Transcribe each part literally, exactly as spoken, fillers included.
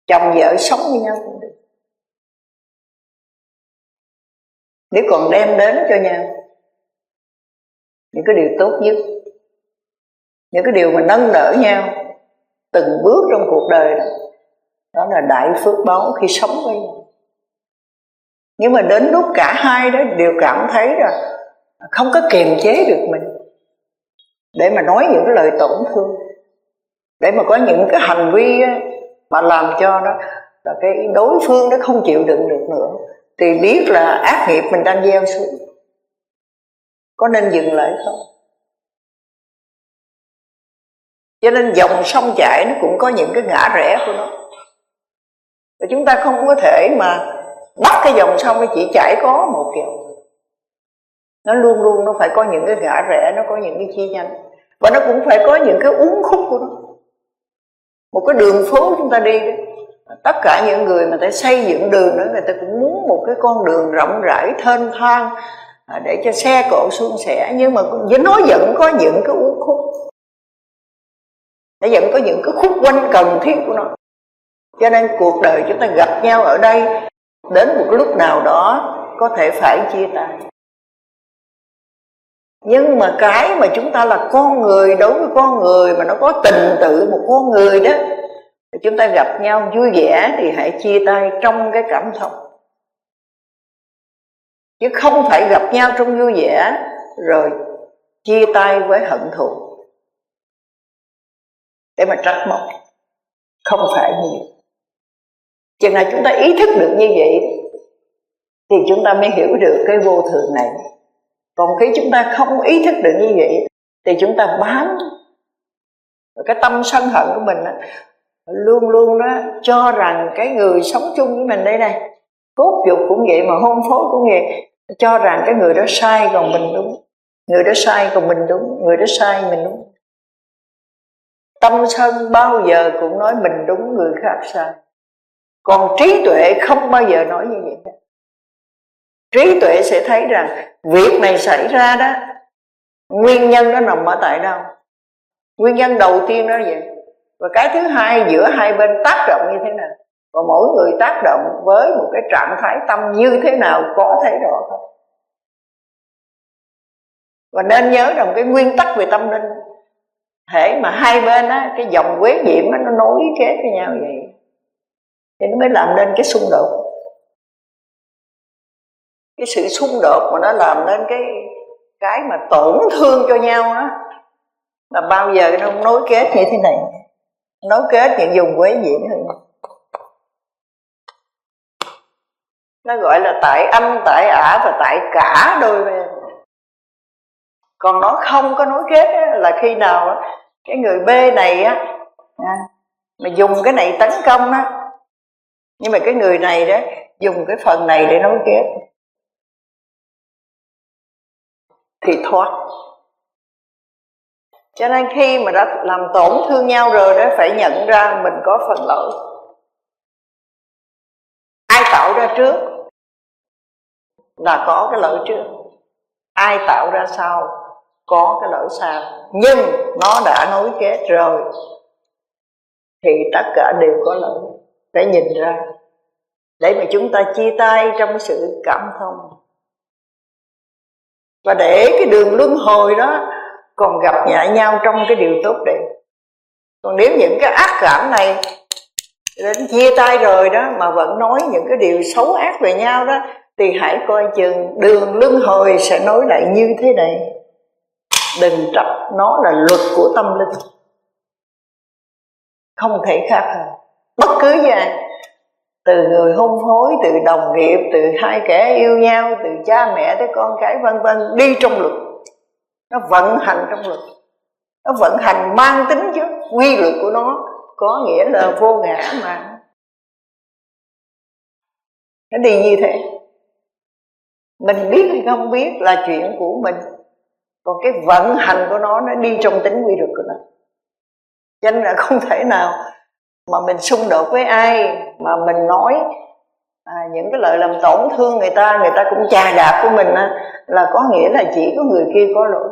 chồng vợ sống với nhau cũng được, nếu còn đem đến cho nhau những cái điều tốt nhất, những cái điều mà nâng đỡ nhau từng bước trong cuộc đời đó, đó là đại phước báu khi sống với nhau. Nhưng mà đến lúc cả hai đó đều cảm thấy là không có kiềm chế được mình để mà nói những cái lời tổn thương, để mà có những cái hành vi mà làm cho đó là cái đối phương nó không chịu đựng được nữa, thì biết là ác nghiệp mình đang gieo xuống, có nên dừng lại không? Cho nên dòng sông chảy nó cũng có những cái ngã rẽ của nó, và chúng ta không có thể mà bắt cái dòng sông nó chỉ chảy có một kiểu, nó luôn luôn nó phải có những cái ngã rẽ, nó có những cái chi nhánh, và nó cũng phải có những cái uốn khúc của nó. Một cái đường phố chúng ta đi đó, tất cả những người mà ta xây dựng đường đó, người ta cũng muốn một cái con đường rộng rãi thênh thang để cho xe cộ suôn sẻ, nhưng mà nó vẫn có những cái uốn khúc, nó vẫn có những cái khúc quanh cần thiết của nó. Cho nên cuộc đời chúng ta gặp nhau ở đây, đến một lúc nào đó có thể phải chia tay. Nhưng mà cái mà chúng ta là con người, đối với con người mà nó có tình tự một con người đó, chúng ta gặp nhau vui vẻ thì hãy chia tay trong cái cảm thông, chứ không phải gặp nhau trong vui vẻ rồi chia tay với hận thù để mà trách móc. Không phải như vậy. Chừng nào chúng ta ý thức được như vậy thì chúng ta mới hiểu được cái vô thường này. Còn khi chúng ta không ý thức được như vậy thì chúng ta bám cái tâm sân hận của mình đó, luôn luôn đó cho rằng cái người sống chung với mình đây này, cốt dục cũng vậy mà hôn phối cũng vậy, cho rằng cái người đó sai còn mình đúng, người đó sai còn mình đúng, người đó sai mình đúng. Tâm sân bao giờ cũng nói mình đúng người khác sai, còn trí tuệ không bao giờ nói như vậy. Trí tuệ sẽ thấy rằng việc này xảy ra đó, nguyên nhân nó nằm ở tại đâu. Nguyên nhân đầu tiên đó vậy, và cái thứ hai giữa hai bên tác động như thế nào, và mỗi người tác động với một cái trạng thái tâm như thế nào có thấy rõ không. Và nên nhớ rằng cái nguyên tắc về tâm linh, hễ mà hai bên á, cái dòng quế diệm á, nó nối kết với nhau vậy thì nó mới làm nên cái xung đột. Cái sự xung đột mà nó làm nên cái cái mà tổn thương cho nhau đó, là bao giờ nó không nối kết như thế này, nối kết những dùng quế diệm thôi. Nó gọi là tại âm, tại ả và tại cả đôi bên. Còn nó không có nối kết á, là khi nào á, cái người B này á mà dùng cái này tấn công á, nhưng mà cái người này đó dùng cái phần này để nối kết thì thoát. Cho nên khi mà đã làm tổn thương nhau rồi đó, phải nhận ra mình có phần lỗi. Ai tạo ra trước là có cái lỗi trước, ai tạo ra sau có cái lỗi sau. Nhưng nó đã nối kết rồi thì tất cả đều có lỗi. Phải nhìn ra để mà chúng ta chia tay trong sự cảm thông, và để cái đường luân hồi đó còn gặp lại nhau trong cái điều tốt đẹp. Còn nếu những cái ác cảm này đến chia tay rồi đó mà vẫn nói những cái điều xấu ác về nhau đó, thì hãy coi chừng đường luân hồi sẽ nối lại như thế này. Đừng trách, nó là luật của tâm linh, không thể khác hơn. Bất cứ gì, từ người hôn phối, từ đồng nghiệp, từ hai kẻ yêu nhau, từ cha mẹ tới con cái vân vân, đi trong luật, nó vận hành trong luật, nó vận hành mang tính chứ quy luật của nó có nghĩa là vô ngã mà nó đi như thế. Mình biết hay không biết là chuyện của mình, còn cái vận hành của nó nó đi trong tính quy luật của nó. Cho nên là không thể nào mà mình xung đột với ai mà mình nói à, những cái lời làm tổn thương người ta, người ta cũng chà đạp của mình á, là có nghĩa là chỉ có người kia có lỗi,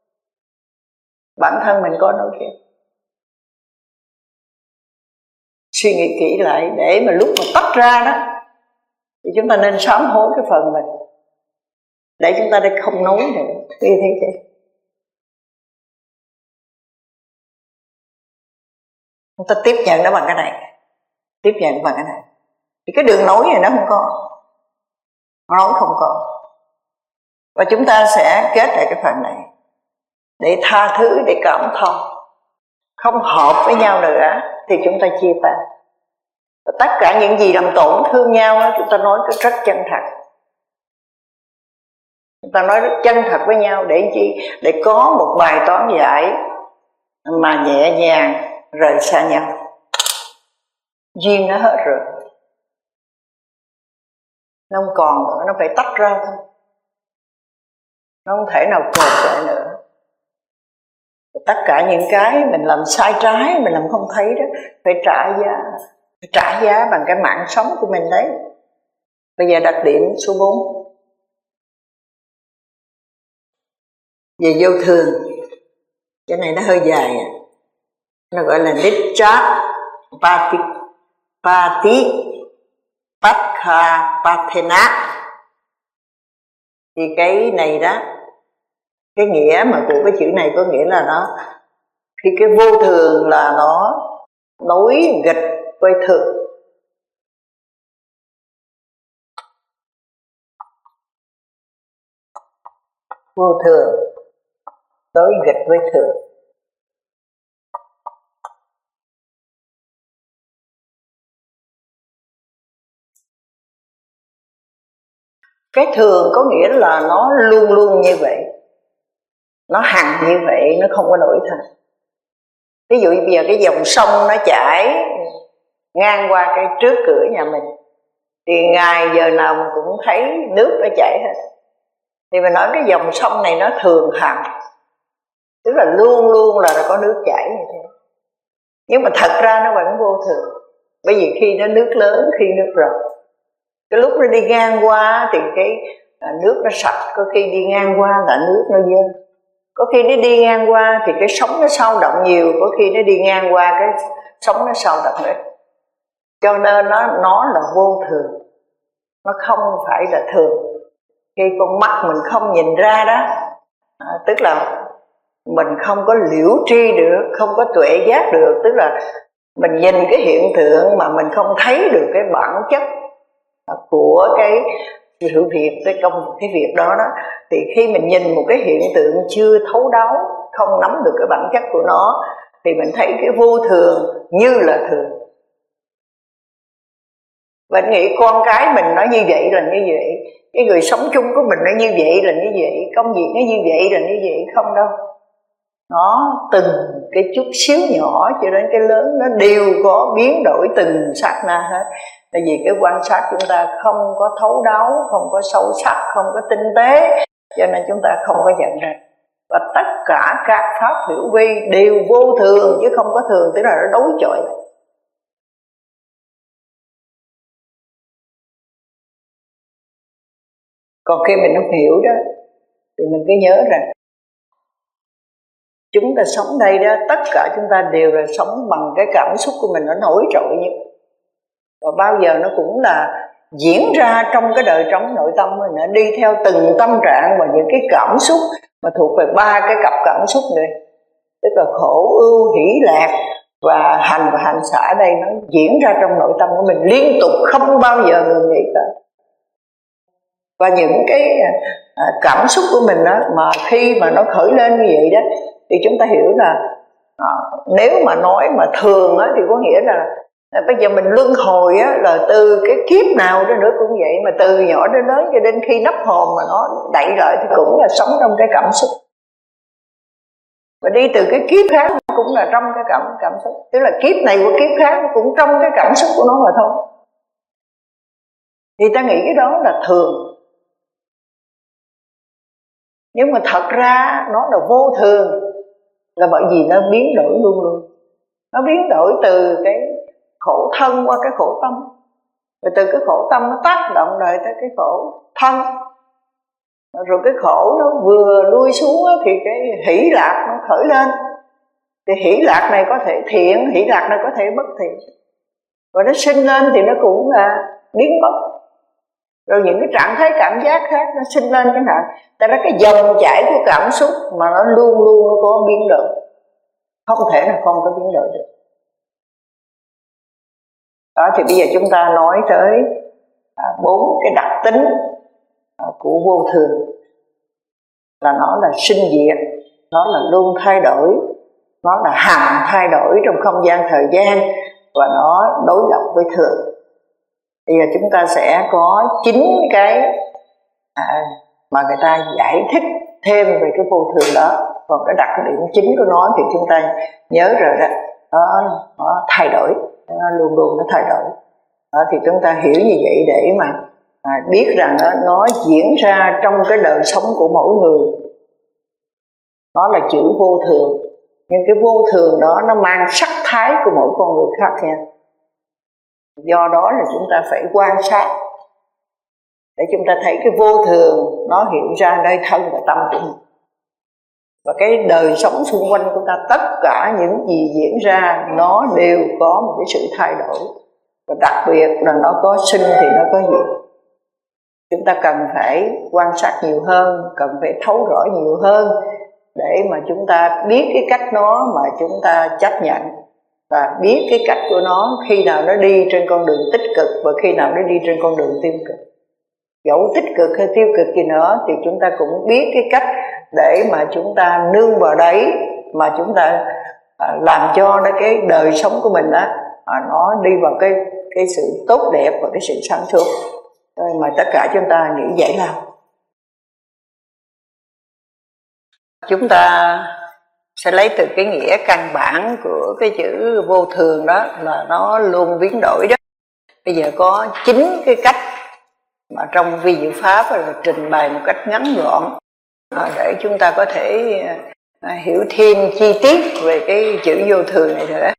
bản thân mình có lỗi kia. suy nghĩ kỹ lại, để mà lúc mà tách ra đó thì chúng ta nên sám hối cái phần mình, để chúng ta đây không nói nữa. Như thế chứ chúng ta tiếp nhận nó bằng cái này, tiếp nhận nó bằng cái này, thì cái đường nối này nó không có, nói không có. Và chúng ta sẽ kết lại cái phần này để tha thứ, để cảm thông. Không hợp với nhau nữa thì chúng ta chia tay. Và tất cả những gì làm tổn thương nhau đó, chúng ta nói rất chân thật. Chúng ta nói rất chân thật với nhau để chi? Để có một bài toán giải mà nhẹ nhàng rời xa nhau. Duyên nó hết rồi, nó không còn nữa, nó phải tách ra thôi, nó không thể nào cột lại nữa. Tất cả những cái mình làm sai trái, mình làm không thấy đó, phải trả giá, phải trả giá bằng cái mạng sống của mình đấy. Bây giờ đặc điểm số bốn, về vô thường. Cái này nó hơi dài à. Nó gọi là Nicha Pati Pati Patkha Patena. Thì cái này đó, cái nghĩa mà của cái chữ này có nghĩa là nó, khi cái vô thường là nó nối nghịch với thường. Vô thường nối nghịch với thường. Cái thường có nghĩa là nó luôn luôn như vậy, nó hằng như vậy, nó không có đổi thay. Ví dụ bây giờ cái dòng sông nó chảy ngang qua cái trước cửa nhà mình, thì ngày giờ nào mình cũng thấy nước nó chảy hết. Thì mình nói cái dòng sông này nó thường hằng, tức là luôn luôn là nó có nước chảy như thế. Nhưng mà thật ra nó vẫn vô thường. Bởi vì khi nó nước lớn, khi nước rộng, cái lúc nó đi ngang qua thì cái nước nó sạch, có khi đi ngang qua là nước nó dơ. Có khi nó đi ngang qua thì cái sóng nó sao động nhiều, có khi nó đi ngang qua cái sóng nó sao động ít. Cho nên nó, nó là vô thường, nó không phải là thường. Khi con mắt mình không nhìn ra đó, à, tức là mình không có liễu tri được, không có tuệ giác được. Tức là mình nhìn cái hiện tượng mà mình không thấy được cái bản chất của cái sự việc, cái công cái việc đó đó. Thì khi mình nhìn một cái hiện tượng chưa thấu đáo, không nắm được cái bản chất của nó, thì mình thấy cái vô thường như là thường. Mình nghĩ con cái mình nó như vậy là như vậy, cái người sống chung của mình nó như vậy là như vậy, công việc nó như vậy là như vậy. Không đâu, nó từng cái chút xíu nhỏ cho đến cái lớn, nó đều có biến đổi từng sát na hết. Tại vì cái quan sát chúng ta không có thấu đáo, không có sâu sắc, không có tinh tế, cho nên chúng ta không có nhận ra. Và tất cả các pháp hữu vi đều vô thường chứ không có thường, tức là nó đối chọi. Còn khi mình không hiểu đó thì mình cứ nhớ rằng chúng ta sống đây đó, tất cả chúng ta đều là sống bằng cái cảm xúc của mình, nó nổi trội nhất. Và bao giờ nó cũng là diễn ra trong cái đời trống nội tâm mình, nó đi theo từng tâm trạng và những cái cảm xúc mà thuộc về ba cái cặp cảm xúc này, tức là khổ, ưu, hỷ, lạc và hành và hành xả. Đây nó diễn ra trong nội tâm của mình liên tục, không bao giờ ngừng nghỉ cả. Và những cái cảm xúc của mình đó, mà khi mà nó khởi lên như vậy đó, thì chúng ta hiểu là à, nếu mà nói mà thường á, thì có nghĩa là à, bây giờ mình luân hồi á, là từ cái kiếp nào đó nữa cũng vậy, mà từ nhỏ đến lớn cho đến khi nắp hồn mà nó đậy lại thì cũng là sống trong cái cảm xúc. Và đi từ cái kiếp khác cũng là trong cái cảm cảm xúc, tức là kiếp này của kiếp khác cũng trong cái cảm xúc của nó mà thôi. Thì ta nghĩ cái đó là thường, nhưng mà thật ra nó là vô thường, là bởi vì nó biến đổi luôn luôn. Nó biến đổi từ cái khổ thân qua cái khổ tâm, rồi từ cái khổ tâm nó tác động lại tới cái khổ thân, rồi cái khổ nó vừa lui xuống thì cái hỷ lạc nó khởi lên. Thì hỷ lạc này có thể thiện, hỷ lạc này có thể bất thiện. và nó sinh lên thì nó cũng là biến mất. Rồi những cái trạng thái cảm giác khác nó sinh lên chẳng hạn, ta nói cái dòng chảy của cảm xúc mà nó luôn luôn nó có biến đổi, không thể là không có biến đổi được. Đó, thì bây giờ chúng ta nói tới bốn à, cái đặc tính à, của vô thường, là nó là sinh diệt, nó là luôn thay đổi, nó là hằng thay đổi trong không gian thời gian, và nó đối lập với thường. Bây giờ chúng ta sẽ có chín cái à, mà người ta giải thích thêm về cái vô thường đó. Còn cái đặc điểm chính của nó thì chúng ta nhớ rồi đó, nó, nó thay đổi, nó luôn luôn nó thay đổi. Đó, thì chúng ta hiểu như vậy để mà à, biết rằng đó, nó diễn ra trong cái đời sống của mỗi người. Nó là chữ vô thường, nhưng cái vô thường đó nó mang sắc thái của mỗi con người khác nha. Do đó là chúng ta phải quan sát để chúng ta thấy cái vô thường nó hiện ra nơi thân và tâm của mình. Và cái đời sống xung quanh của ta, tất cả những gì diễn ra nó đều có một cái sự thay đổi. Và đặc biệt là nó có sinh thì nó có diệt. Chúng ta cần phải quan sát nhiều hơn, cần phải thấu rõ nhiều hơn để mà chúng ta biết cái cách nó mà chúng ta chấp nhận, và biết cái cách của nó khi nào nó đi trên con đường tích cực và khi nào nó đi trên con đường tiêu cực. Dẫu tích cực hay tiêu cực gì nữa thì chúng ta cũng biết cái cách để mà chúng ta nương vào đấy, mà chúng ta à, làm cho nó cái đời sống của mình đó, à, nó đi vào cái, cái sự tốt đẹp và cái sự sáng suốt. Mà tất cả chúng ta nghĩ vậy nào. Chúng ta sẽ lấy từ cái nghĩa căn bản của cái chữ vô thường đó là nó luôn biến đổi đó. Bây giờ có chín cái cách mà trong vi diệu pháp là trình bày một cách ngắn gọn để chúng ta có thể hiểu thêm chi tiết về cái chữ vô thường này nữa.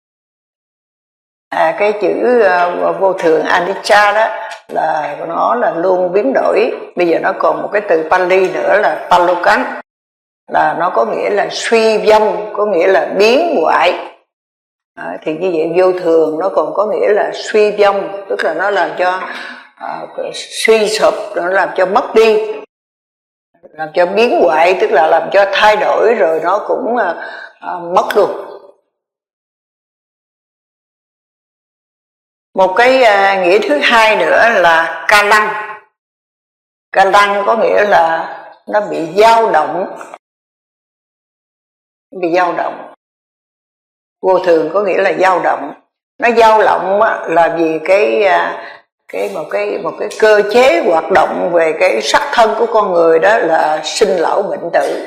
À, cái chữ uh, vô thường anicca đó là nó là luôn biến đổi. Bây giờ nó còn một cái từ Pali nữa là palokan, là nó có nghĩa là suy vong, có nghĩa là biến hoại. À, thì như vậy vô thường nó còn có nghĩa là suy vong, tức là nó làm cho uh, suy sụp, nó làm cho mất đi, làm cho biến hoại, tức là làm cho thay đổi rồi nó cũng uh, uh, mất luôn. Một cái uh, nghĩa thứ hai nữa là ca lăng. Ca lăng có nghĩa là nó bị dao động, bị dao động. Vô thường có nghĩa là dao động. Nó dao động là vì cái cái một cái một cái cơ chế hoạt động về cái sắc thân của con người, đó là sinh lão bệnh tử.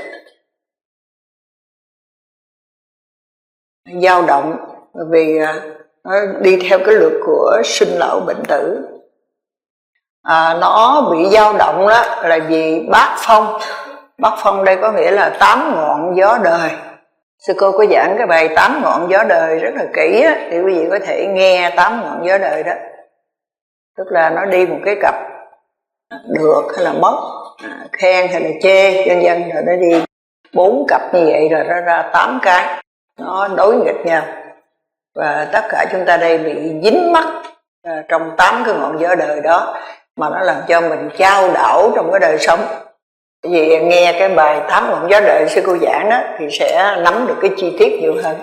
Dao động vì nó đi theo cái luật của sinh lão bệnh tử. À, nó bị dao động đó là vì bát phong. Bát phong đây có nghĩa là tám ngọn gió đời. Sư cô có giảng cái bài tám ngọn gió đời rất là kỹ á, thì quý vị có thể nghe tám ngọn gió đời đó. Tức là nó đi một cái cặp được hay là mất, khen hay là chê, vân vân, rồi nó đi bốn cặp như vậy rồi nó ra tám cái, nó đối nghịch nhau. Và tất cả chúng ta đây bị dính mắc trong tám cái ngọn gió đời đó, mà nó làm cho mình chao đảo trong cái đời sống. Vì nghe cái bài tám ngọn gió đời sư cô giảng đó thì sẽ nắm được cái chi tiết nhiều hơn.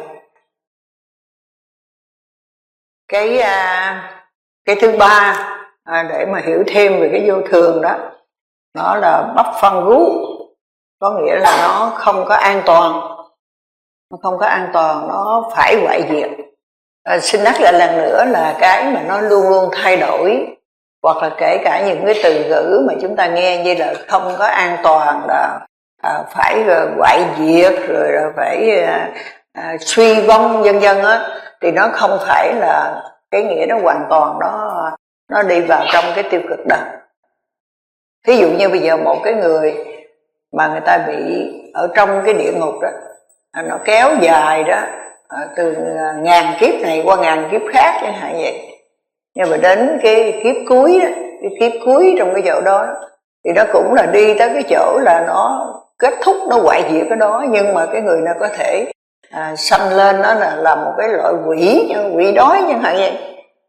Cái cái thứ ba để mà hiểu thêm về cái vô thường đó, nó là bắp phân rú, có nghĩa là nó không có an toàn, nó không có an toàn, nó phải hoại diệt. À, xin nhắc lại lần nữa là cái mà nó luôn luôn thay đổi, hoặc là kể cả những cái từ ngữ mà chúng ta nghe như là không có an toàn, là à, phải hoại diệt, rồi là phải à, à, suy vong vân vân á, thì nó không phải là cái nghĩa đó hoàn toàn nó nó đi vào trong cái tiêu cực đó. Thí dụ như bây giờ một cái người mà người ta bị ở trong cái địa ngục đó, nó kéo dài đó, từ ngàn kiếp này qua ngàn kiếp khác chẳng hạn vậy. Nhưng mà đến cái kiếp cuối đó, cái kiếp cuối trong cái chỗ đó thì nó cũng là đi tới cái chỗ là nó kết thúc, nó hoại diệt cái đó. Nhưng mà cái người nào có thể à, sanh lên nó là, là một cái loại quỷ, quỷ đói chẳng hạn vậy.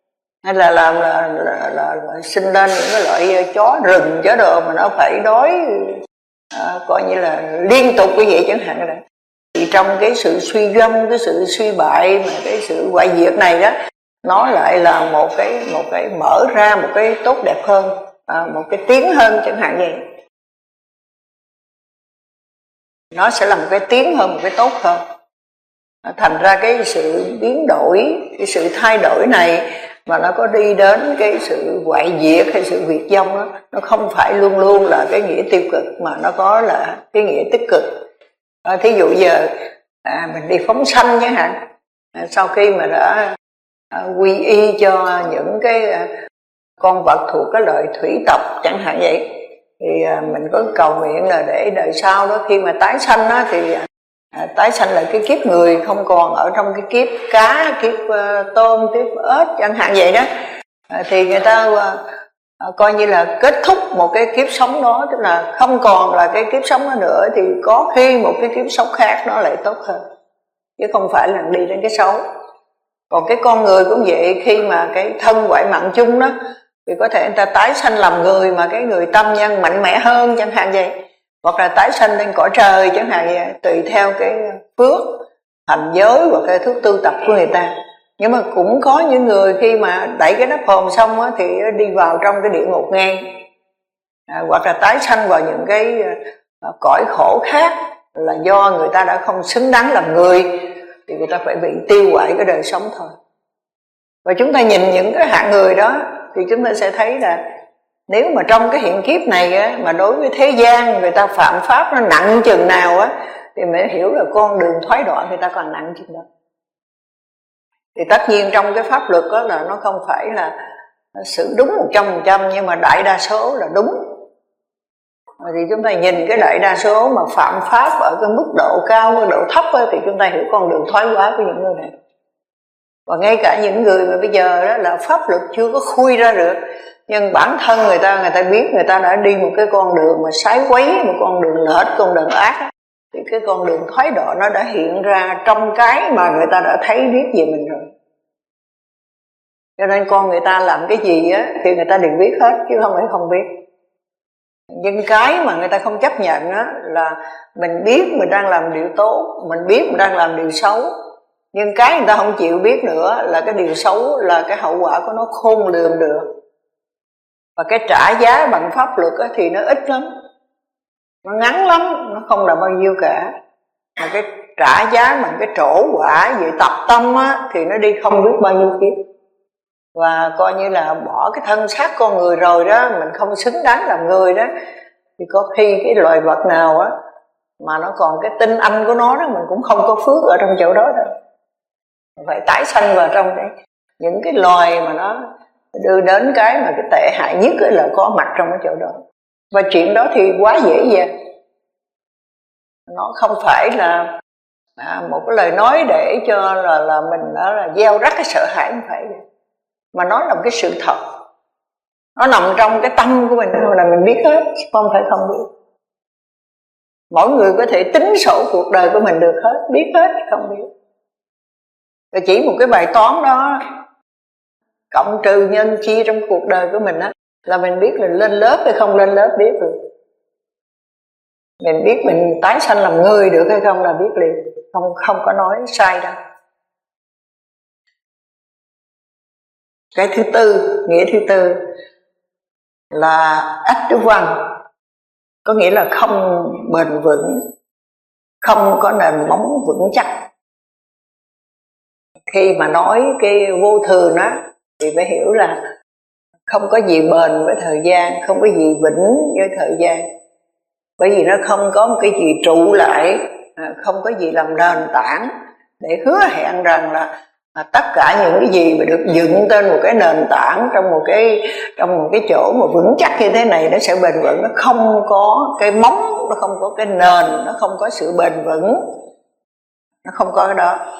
hay là làm là, là, là, là sinh lên những cái loại chó rừng chó đồ mà nó phải đói à, coi như là liên tục như vậy chẳng hạn. Là thì trong cái sự suy dâm, cái sự suy bại, mà cái sự hoại diệt này đó, nó lại là một cái một cái mở ra một cái tốt đẹp hơn, à, một cái tiến hơn chẳng hạn vậy. Nó sẽ là một cái tiến hơn, một cái tốt hơn. Thành ra cái sự biến đổi, cái sự thay đổi này mà nó có đi đến cái sự hoại diệt hay sự diệt vong đó, nó không phải luôn luôn là cái nghĩa tiêu cực, mà nó có là cái nghĩa tích cực. À, thí dụ giờ à, mình đi phóng sanh chẳng hạn, à, sau khi mà đã à, quy y cho những cái à, con vật thuộc cái loại thủy tộc chẳng hạn vậy, thì à, mình có cầu nguyện là để đời sau đó khi mà tái sanh đó, thì à, tái sanh là cái kiếp người, không còn ở trong cái kiếp cá, kiếp uh, tôm, kiếp ếch chẳng hạn vậy đó, à, thì người ta uh, coi như là kết thúc một cái kiếp sống đó, tức là không còn là cái kiếp sống đó nữa, thì có khi một cái kiếp sống khác nó lại tốt hơn, chứ không phải là đi đến cái xấu. Còn cái con người cũng vậy, khi mà cái thân ngoại mạng chung đó, thì có thể người ta tái sanh làm người mà cái người tâm nhân mạnh mẽ hơn chẳng hạn vậy, hoặc là tái sanh lên cõi trời chẳng hạn vậy, tùy theo cái phước hành giới hoặc cái thuốc tu tập của người ta. Nhưng mà cũng có những người khi mà đẩy cái nắp hồn xong á, thì đi vào trong cái địa ngục ngang, à, hoặc là tái sanh vào những cái à, cõi khổ khác, là do người ta đã không xứng đáng làm người, thì người ta phải bị tiêu hoại cái đời sống thôi. Và chúng ta nhìn những cái hạng người đó, thì chúng ta sẽ thấy là nếu mà trong cái hiện kiếp này á, mà đối với thế gian người ta phạm pháp nó nặng chừng nào á, thì mới hiểu là con đường thoái đọa người ta còn nặng chừng đó. Thì tất nhiên trong cái pháp luật đó là nó không phải là xử đúng một trăm phần trăm, nhưng mà đại đa số là đúng. Thì chúng ta nhìn cái đại đa số mà phạm pháp ở cái mức độ cao, mức độ thấp á, thì chúng ta hiểu con đường thoái hóa của những người này. Và ngay cả những người mà bây giờ đó là pháp luật chưa có khui ra được, nhưng bản thân người ta, người ta biết người ta đã đi một cái con đường mà sái quấy, một con đường lệch, con đường ác, thì cái con đường thoái đọa nó đã hiện ra trong cái mà người ta đã thấy biết về mình rồi. Cho nên con người ta làm cái gì á thì người ta đều biết hết, chứ không phải không biết. Nhưng cái mà người ta không chấp nhận á là mình biết mình đang làm điều tốt, mình biết mình đang làm điều xấu, nhưng cái người ta không chịu biết nữa là cái điều xấu là cái hậu quả của nó khôn lường được. Và cái trả giá bằng pháp luật á thì nó ít lắm, nó ngắn lắm, nó không là bao nhiêu cả. Mà cái trả giá bằng cái trổ quả về tập tâm á thì nó đi không biết bao nhiêu kiếp. Và coi như là bỏ cái thân xác con người rồi đó, mình không xứng đáng làm người đó, thì có khi cái loài vật nào á mà nó còn cái tinh anh của nó đó, mình cũng không có phước ở trong chỗ đó đâu. Mình phải tái sanh vào trong cái những cái loài mà nó đưa đến cái mà cái tệ hại nhất là có mặt trong cái chỗ đó. Và chuyện đó thì quá dễ dàng, nó không phải là à, một cái lời nói để cho là, là mình đó là gieo rắc cái sợ hãi, không phải vậy. Mà nó là một cái sự thật, nó nằm trong cái tâm của mình thôi, là mình biết hết, không phải không biết. Mỗi người có thể tính sổ cuộc đời của mình được hết, biết hết, không biết. Và chỉ một cái bài toán đó, cộng trừ nhân chia trong cuộc đời của mình á, là mình biết là lên lớp hay không lên lớp, biết rồi. Mình biết mình tái sanh làm người được hay không là biết liền, không không có nói sai đâu. Cái thứ tư, nghĩa thứ tư là ách đức văn, có nghĩa là không bền vững, không có nền móng vững chắc. Khi mà nói cái vô thường đó thì phải hiểu là không có gì bền với thời gian, không có gì vững với thời gian. Bởi vì nó không có một cái gì trụ lại, không có gì làm nền tảng để hứa hẹn rằng là à, tất cả những cái gì mà được dựng trên một cái nền tảng trong một cái trong một cái chỗ mà vững chắc như thế này nó sẽ bền vững. Nó không có cái móng, nó không có cái nền, nó không có sự bền vững, nó không có cái đó.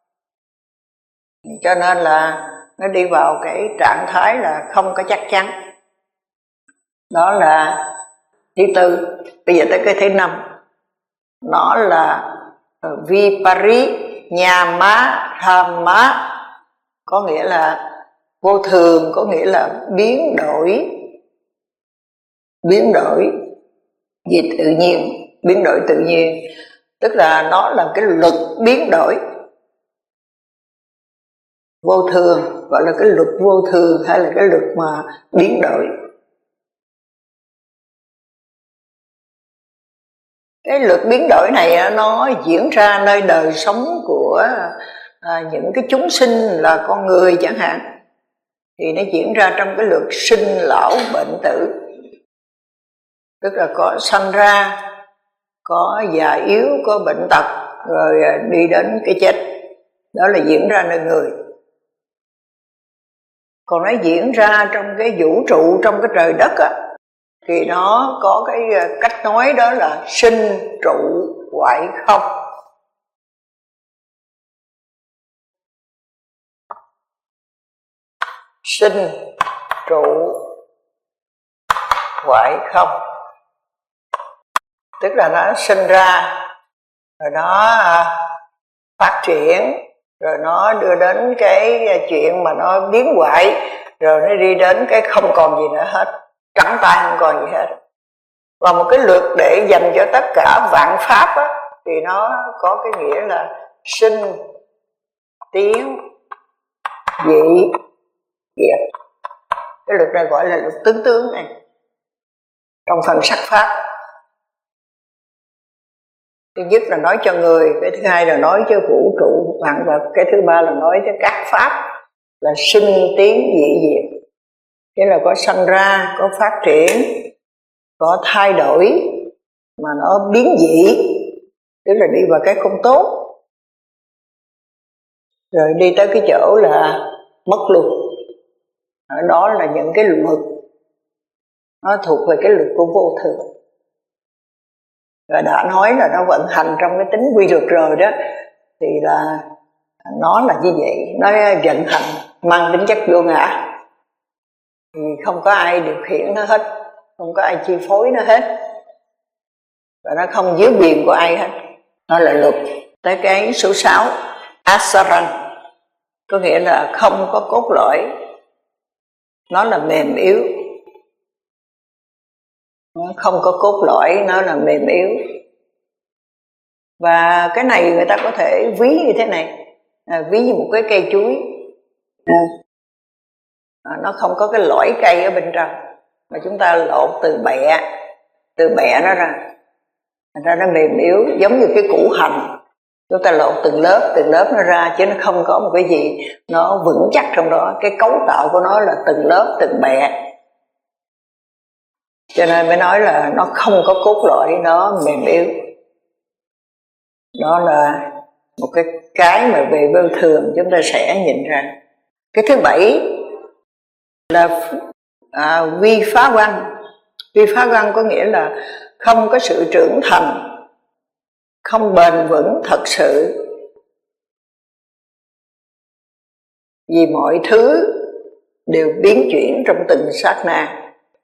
Cho nên là nó đi vào cái trạng thái là không có chắc chắn. Đó là thứ tư. Bây giờ tới cái thứ năm, nó là Vipari Nhama Dhamma, có nghĩa là Vô thường có nghĩa là biến đổi, biến đổi về tự nhiên, biến đổi tự nhiên, tức là nó là cái luật biến đổi. Vô thường gọi là cái luật vô thường hay là cái luật mà biến đổi. Cái luật biến đổi này nó diễn ra nơi đời sống của à, những cái chúng sinh là con người chẳng hạn, thì nó diễn ra trong cái luật sinh lão bệnh tử, tức là có sanh ra, có già yếu, có bệnh tật, rồi đi đến cái chết. Đó là diễn ra nơi người. Còn nó diễn ra trong cái vũ trụ, trong cái trời đất á, thì nó có cái cách nói đó là sinh trụ hoại không. Sinh trụ hoại không, tức là nó sinh ra, rồi nó phát triển, rồi nó đưa đến cái chuyện mà nó biến hoại, rồi nó đi đến cái không còn gì nữa hết, trắng tay không còn gì hết. Và một cái luật để dành cho tất cả vạn pháp á, thì nó có cái nghĩa là sinh, tiến, dị, diệt. Cái luật này gọi là luật tướng tướng này trong phần sắc pháp. Thứ nhất là nói cho người, cái thứ hai là nói cho vũ trụ vạn vật, cái thứ ba là nói cho các pháp là sinh, tiến, dị, diệt. Thế là có sanh ra, có phát triển, có thay đổi, mà nó biến dị, tức là đi vào cái không tốt, rồi đi tới cái chỗ là mất luật. Đó là những cái luật nó thuộc về cái luật của vô thường. Và đã nói là nó vận hành trong cái tính quy luật rồi đó, thì là nó là như vậy, nó vận hành mang tính chất vô ngã, thì không có ai điều khiển nó hết, không có ai chi phối nó hết, và nó không dưới quyền của ai hết. Nó là luật. Tới cái số sáu, Asaran, có nghĩa là không có cốt lõi, nó là mềm yếu. Nó không có cốt lõi, nó là mềm yếu. Và cái này người ta có thể ví như thế này, à, ví như một cái cây chuối, à, nó không có cái lõi cây ở bên trong, mà chúng ta lột từ bẹ, từ bẹ nó ra, thành ra nó mềm yếu, giống như cái củ hành, chúng ta lột từng lớp, từng lớp nó ra, chứ nó không có một cái gì nó vững chắc trong đó. Cái cấu tạo của nó là từng lớp, từng bẹ, cho nên mới nói là nó không có cốt lõi, nó mềm yếu. Đó là một cái cái mà về vô thường chúng ta sẽ nhìn ra. Cái thứ bảy là à, vi phá văn. Vi phá văn có nghĩa là không có sự trưởng thành, không bền vững thật sự, vì mọi thứ đều biến chuyển trong từng sát na.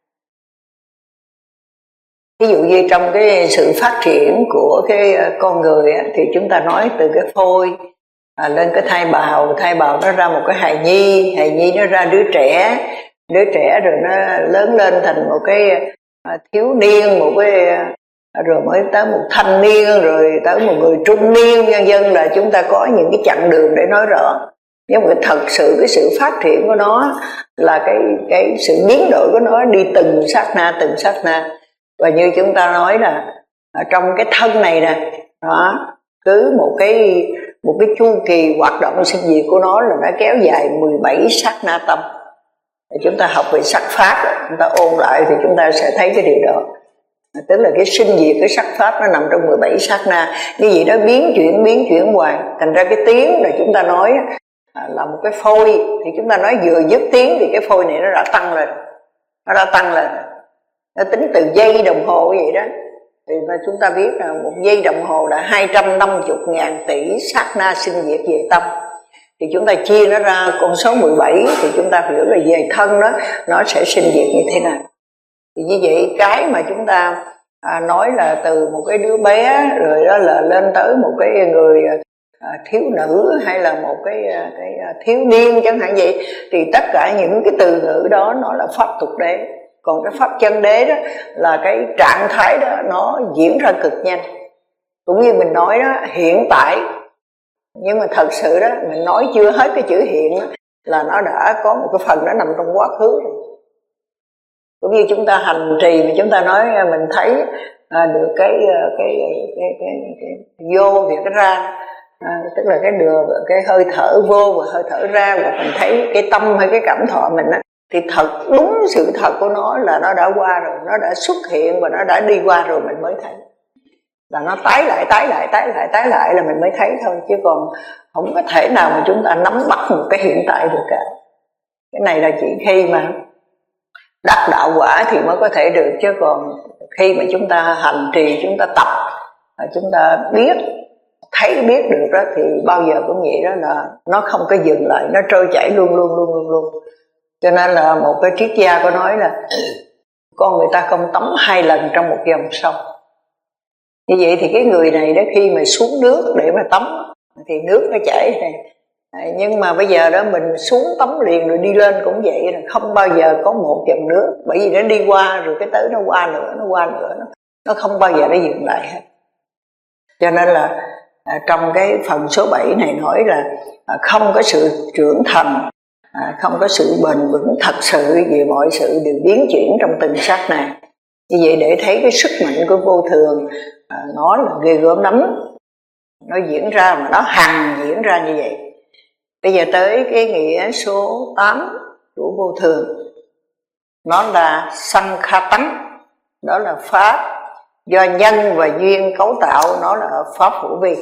Ví dụ như trong cái sự phát triển của cái con người á, thì chúng ta nói từ cái phôi à, lên cái thai bào, thai bào nó ra một cái hài nhi, hài nhi nó ra đứa trẻ, đứa trẻ rồi nó lớn lên thành một cái à, thiếu niên, một cái à, rồi mới tới một thanh niên, rồi tới một người trung niên, vân vân, là chúng ta có những cái chặng đường để nói rõ. Nhưng mà thật sự cái sự phát triển của nó là cái cái sự biến đổi của nó đi từng sát na, từng sát na. Và như chúng ta nói là ở trong cái thân này nè, đó, cứ một cái một cái chu kỳ hoạt động sinh diệt của nó là nó kéo dài mười bảy sát na tâm. Để chúng ta học về sắc pháp, chúng ta ôn lại thì chúng ta sẽ thấy cái điều đó. Tức là cái sinh diệt, cái sắc pháp nó nằm trong mười bảy sát na. Như vậy đó, biến chuyển, biến chuyển hoài. Thành ra cái tiếng là chúng ta nói là một cái phôi, thì chúng ta nói vừa dứt tiếng thì cái phôi này nó đã tăng lên, nó đã tăng lên. Nó tính từ giây đồng hồ vậy đó. Thì mà chúng ta biết là một giây đồng hồ là hai trăm năm mươi ngàn tỷ sát na sinh diệt về tâm. Thì chúng ta chia nó ra con số mười bảy, thì chúng ta hiểu là về thân đó nó sẽ sinh diệt như thế nào. Thì như vậy cái mà chúng ta à, nói là từ một cái đứa bé rồi đó là lên tới một cái người à, thiếu nữ hay là một cái, cái thiếu niên chẳng hạn vậy, thì tất cả những cái từ ngữ đó nó là pháp tục đế. Còn cái pháp chân đế đó là cái trạng thái đó nó diễn ra cực nhanh. Cũng như mình nói đó, hiện tại, nhưng mà thật sự đó mình nói chưa hết cái chữ hiện đó, là nó đã có một cái phần nó nằm trong quá khứ rồi. Cũng như chúng ta hành trì mà chúng ta nói mình thấy à, được cái cái cái cái, cái, cái vô và cái ra, à, tức là cái đường cái hơi thở vô và hơi thở ra, và mình thấy cái tâm hay cái cảm thọ mình á, thì thật đúng sự thật của nó là nó đã qua rồi, nó đã xuất hiện và nó đã đi qua rồi mình mới thấy. Là nó tái lại tái lại tái lại tái lại là mình mới thấy thôi, chứ còn không có thể nào mà chúng ta nắm bắt một cái hiện tại được cả. Cái này là chỉ khi mà đắc đạo quả thì mới có thể được, chứ còn khi mà chúng ta hành trì, chúng ta tập, chúng ta biết, thấy biết được đó, thì bao giờ cũng vậy đó, là nó không có dừng lại, nó trôi chảy luôn luôn luôn luôn luôn. Cho nên là một cái triết gia có nói là con người ta không tắm hai lần trong một dòng sông. Như vậy thì cái người này đó khi mà xuống nước để mà tắm thì nước nó chảy này. Nhưng mà bây giờ đó mình xuống tắm liền rồi đi lên cũng vậy, là không bao giờ có một dòng nước, bởi vì nó đi qua rồi cái tới nó qua nữa, nó qua nữa, nó, nó không bao giờ nó dừng lại hết. Cho nên là à, trong cái phần số bảy này nói là à, không có sự trưởng thành, à, không có sự bền vững thật sự vì mọi sự đều biến chuyển trong từng sát na. Như vậy để thấy cái sức mạnh của vô thường à, nó là ghê gớm lắm, nó diễn ra mà nó hằng diễn ra như vậy. Bây giờ tới cái nghĩa số tám của vô thường, nó là Sankhatan, đó là pháp do nhân và duyên cấu tạo, nó là pháp hữu vi.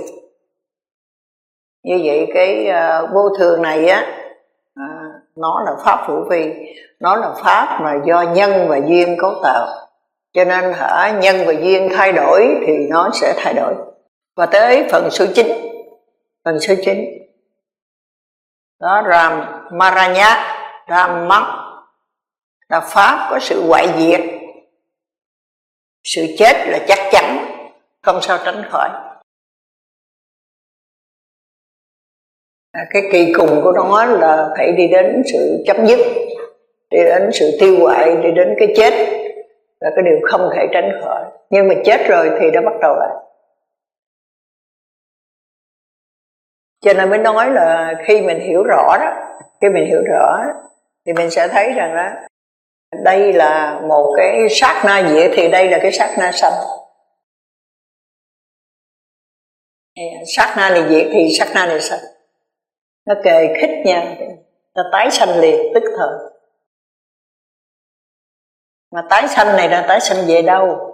Như vậy cái uh, vô thường này á, à, nó là pháp hữu vi, nó là pháp mà do nhân và duyên cấu tạo. Cho nên hả, nhân và duyên thay đổi thì nó sẽ thay đổi. Và tới phần số chín, phần số chín đó Ram Maranya Ram Mắc, là pháp có sự hoại diệt, sự chết là chắc chắn, không sao tránh khỏi. À, cái kỳ cùng của nó là phải đi đến sự chấm dứt, đi đến sự tiêu hoại, đi đến cái chết, là cái điều không thể tránh khỏi. Nhưng mà chết rồi thì đã bắt đầu lại. Cho nên mới nói là khi mình hiểu rõ đó, khi mình hiểu rõ thì mình sẽ thấy rằng đó, đây là một cái sát na diệt thì đây là cái sát na sanh. Sát na này diệt thì sát na này sanh, nó kề khích nhau, ta tái sanh liền tức thời. Mà tái sanh này là tái sanh về đâu?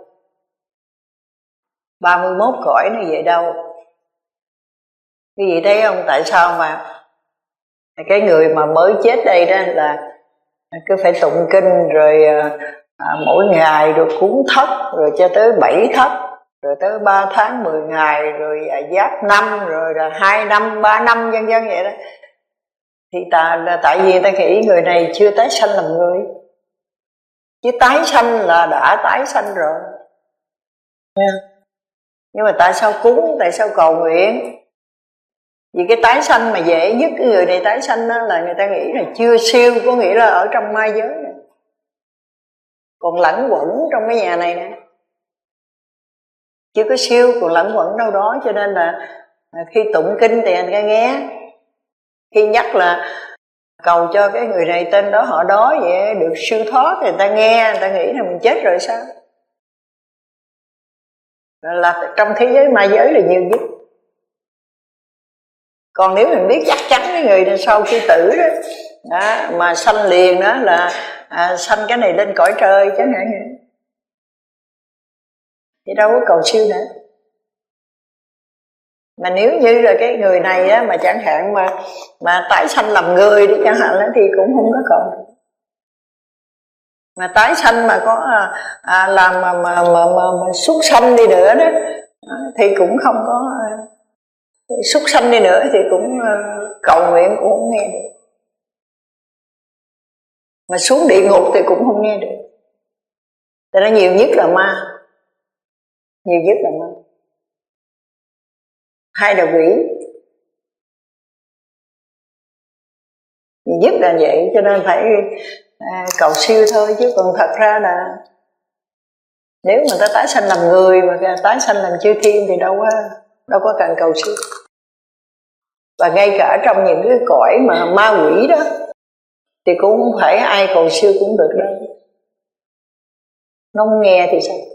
ba mươi mốt cõi nó về đâu? Quý vị thấy không, tại sao mà cái người mà mới chết đây đó là cứ phải tụng kinh rồi à, mỗi ngày rồi cúng thất, rồi cho tới bảy thất, rồi tới ba tháng mười ngày, rồi à, giáp năm, rồi là hai năm ba năm vân vân vậy đó. Thì ta là tại vì ta nghĩ người này chưa tái sanh làm người, chứ tái sanh là đã tái sanh rồi. Nhưng mà tại sao cúng, tại sao cầu nguyện? Vì cái tái sanh mà dễ nhất cái người này tái sanh đó là người ta nghĩ là chưa siêu, có nghĩa là ở trong ma giới này, còn lẫn quẩn trong cái nhà này nè, chưa có siêu, còn lẫn quẩn đâu đó. Cho nên là khi tụng kinh thì anh ta nghe, khi nhắc là cầu cho cái người này tên đó họ đó vậy được siêu thoát thì người ta nghe, người ta nghĩ là mình chết rồi sao. Là trong thế giới ma giới là nhiều nhất. Còn nếu mình biết chắc chắn cái người này sau khi tử đó, đó mà sanh liền đó là à, sanh cái này lên cõi trời chẳng hạn vậy, thì đâu có cầu siêu nữa. Mà nếu như là cái người này á, mà chẳng hạn mà mà tái sanh làm người đi chẳng hạn đó, thì cũng không có cầu. Mà tái sanh mà có à, à, làm mà, mà, mà, mà, mà xuất sanh đi nữa đó thì cũng không có. Xuất sanh đi nữa thì cũng cầu nguyện cũng không nghe được, mà xuống địa ngục thì cũng không nghe được. Tại nó nhiều nhất là ma, nhiều nhất là ma, hai là quỷ. Nhất là vậy, cho nên phải à, cầu siêu thôi, chứ còn thật ra là nếu mà ta tái sanh làm người mà tái sanh làm chư thiên thì đâu có đâu có cần cầu siêu. Và ngay cả trong những cái cõi mà ma quỷ đó thì cũng không phải ai cầu siêu cũng được đâu. Nó không nghe thì sao?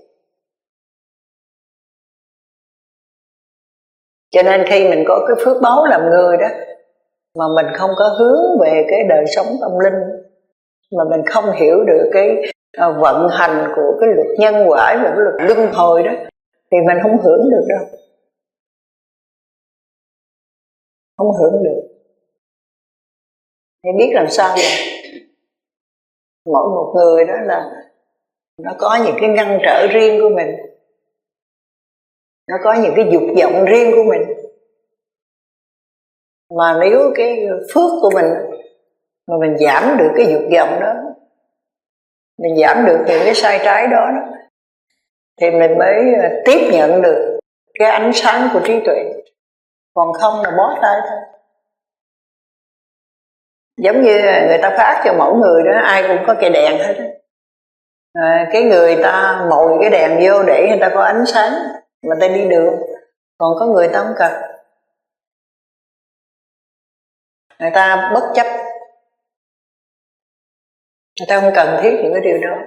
Cho nên khi mình có cái phước báu làm người đó, mà mình không có hướng về cái đời sống tâm linh, mà mình không hiểu được cái uh, vận hành của cái luật nhân quả và cái luật luân hồi đó, thì mình không hưởng được đâu. Không hưởng được. Thì biết làm sao vậy? Mỗi một người đó là nó có những cái ngăn trở riêng của mình, nó có những cái dục vọng riêng của mình. Mà nếu cái phước của mình mà mình giảm được cái dục vọng đó, mình giảm được những cái sai trái đó, đó thì mình mới tiếp nhận được cái ánh sáng của trí tuệ. Còn không là bó tay thôi. Giống như người ta phát cho mỗi người đó, ai cũng có cây đèn hết đó. À, cái người ta mồi cái đèn vô để người ta có ánh sáng mà ta đi đường. Còn có người ta không cần, người ta bất chấp, người ta không cần thiết những cái điều đó.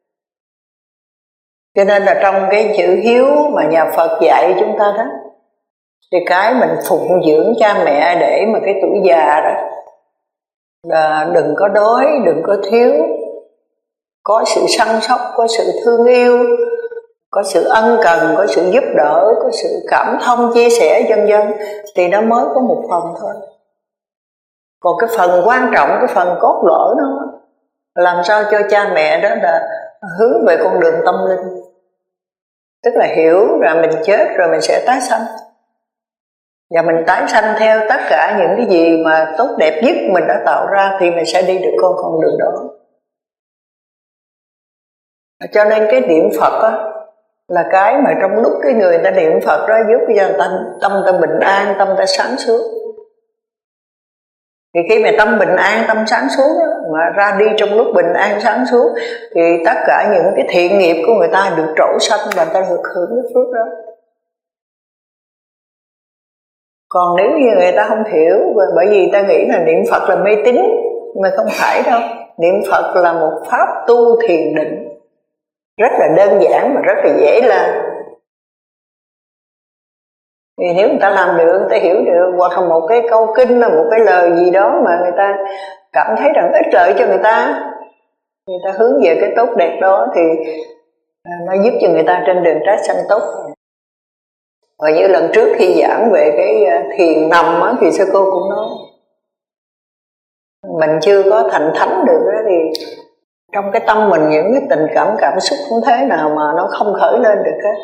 Cho nên là trong cái chữ hiếu mà nhà Phật dạy chúng ta đó, thì cái mình phụng dưỡng cha mẹ để mà cái tuổi già đó là đừng có đói, đừng có thiếu, có sự săn sóc, có sự thương yêu, có sự ân cần, có sự giúp đỡ, có sự cảm thông, chia sẻ vân vân, thì nó mới có một phần thôi. Còn cái phần quan trọng, cái phần cốt lõi nó làm sao cho cha mẹ đó là hướng về con đường tâm linh, tức là hiểu rằng mình chết rồi mình sẽ tái sanh, và mình tái sanh theo tất cả những cái gì mà tốt đẹp nhất mình đã tạo ra, thì mình sẽ đi được con con đường đó. Cho nên cái niệm Phật á, là cái mà trong lúc cái người ta niệm Phật đó giúp cho người ta tâm ta bình an, tâm ta sáng suốt. Thì khi mà tâm bình an, tâm sáng suốt đó, mà ra đi trong lúc bình an sáng suốt, thì tất cả những cái thiện nghiệp của người ta được trổ sanh và người ta được hưởng cái phước đó. Còn nếu như người ta không hiểu, bởi vì ta nghĩ là niệm Phật là mê tín, mà không phải đâu. Niệm Phật là một pháp tu thiền định, rất là đơn giản và rất là dễ làm. Vì nếu người ta làm được, người ta hiểu được, hoặc là một cái câu kinh là một cái lời gì đó mà người ta cảm thấy rằng ích lợi cho người ta, người ta hướng về cái tốt đẹp đó, thì nó giúp cho người ta trên đường tái sanh tốt. Và như lần trước khi giảng về cái thiền nằm á, thì sư cô cũng nói mình chưa có thành thánh được đó, thì trong cái tâm mình những cái tình cảm cảm xúc không thế nào mà nó không khởi lên được hết.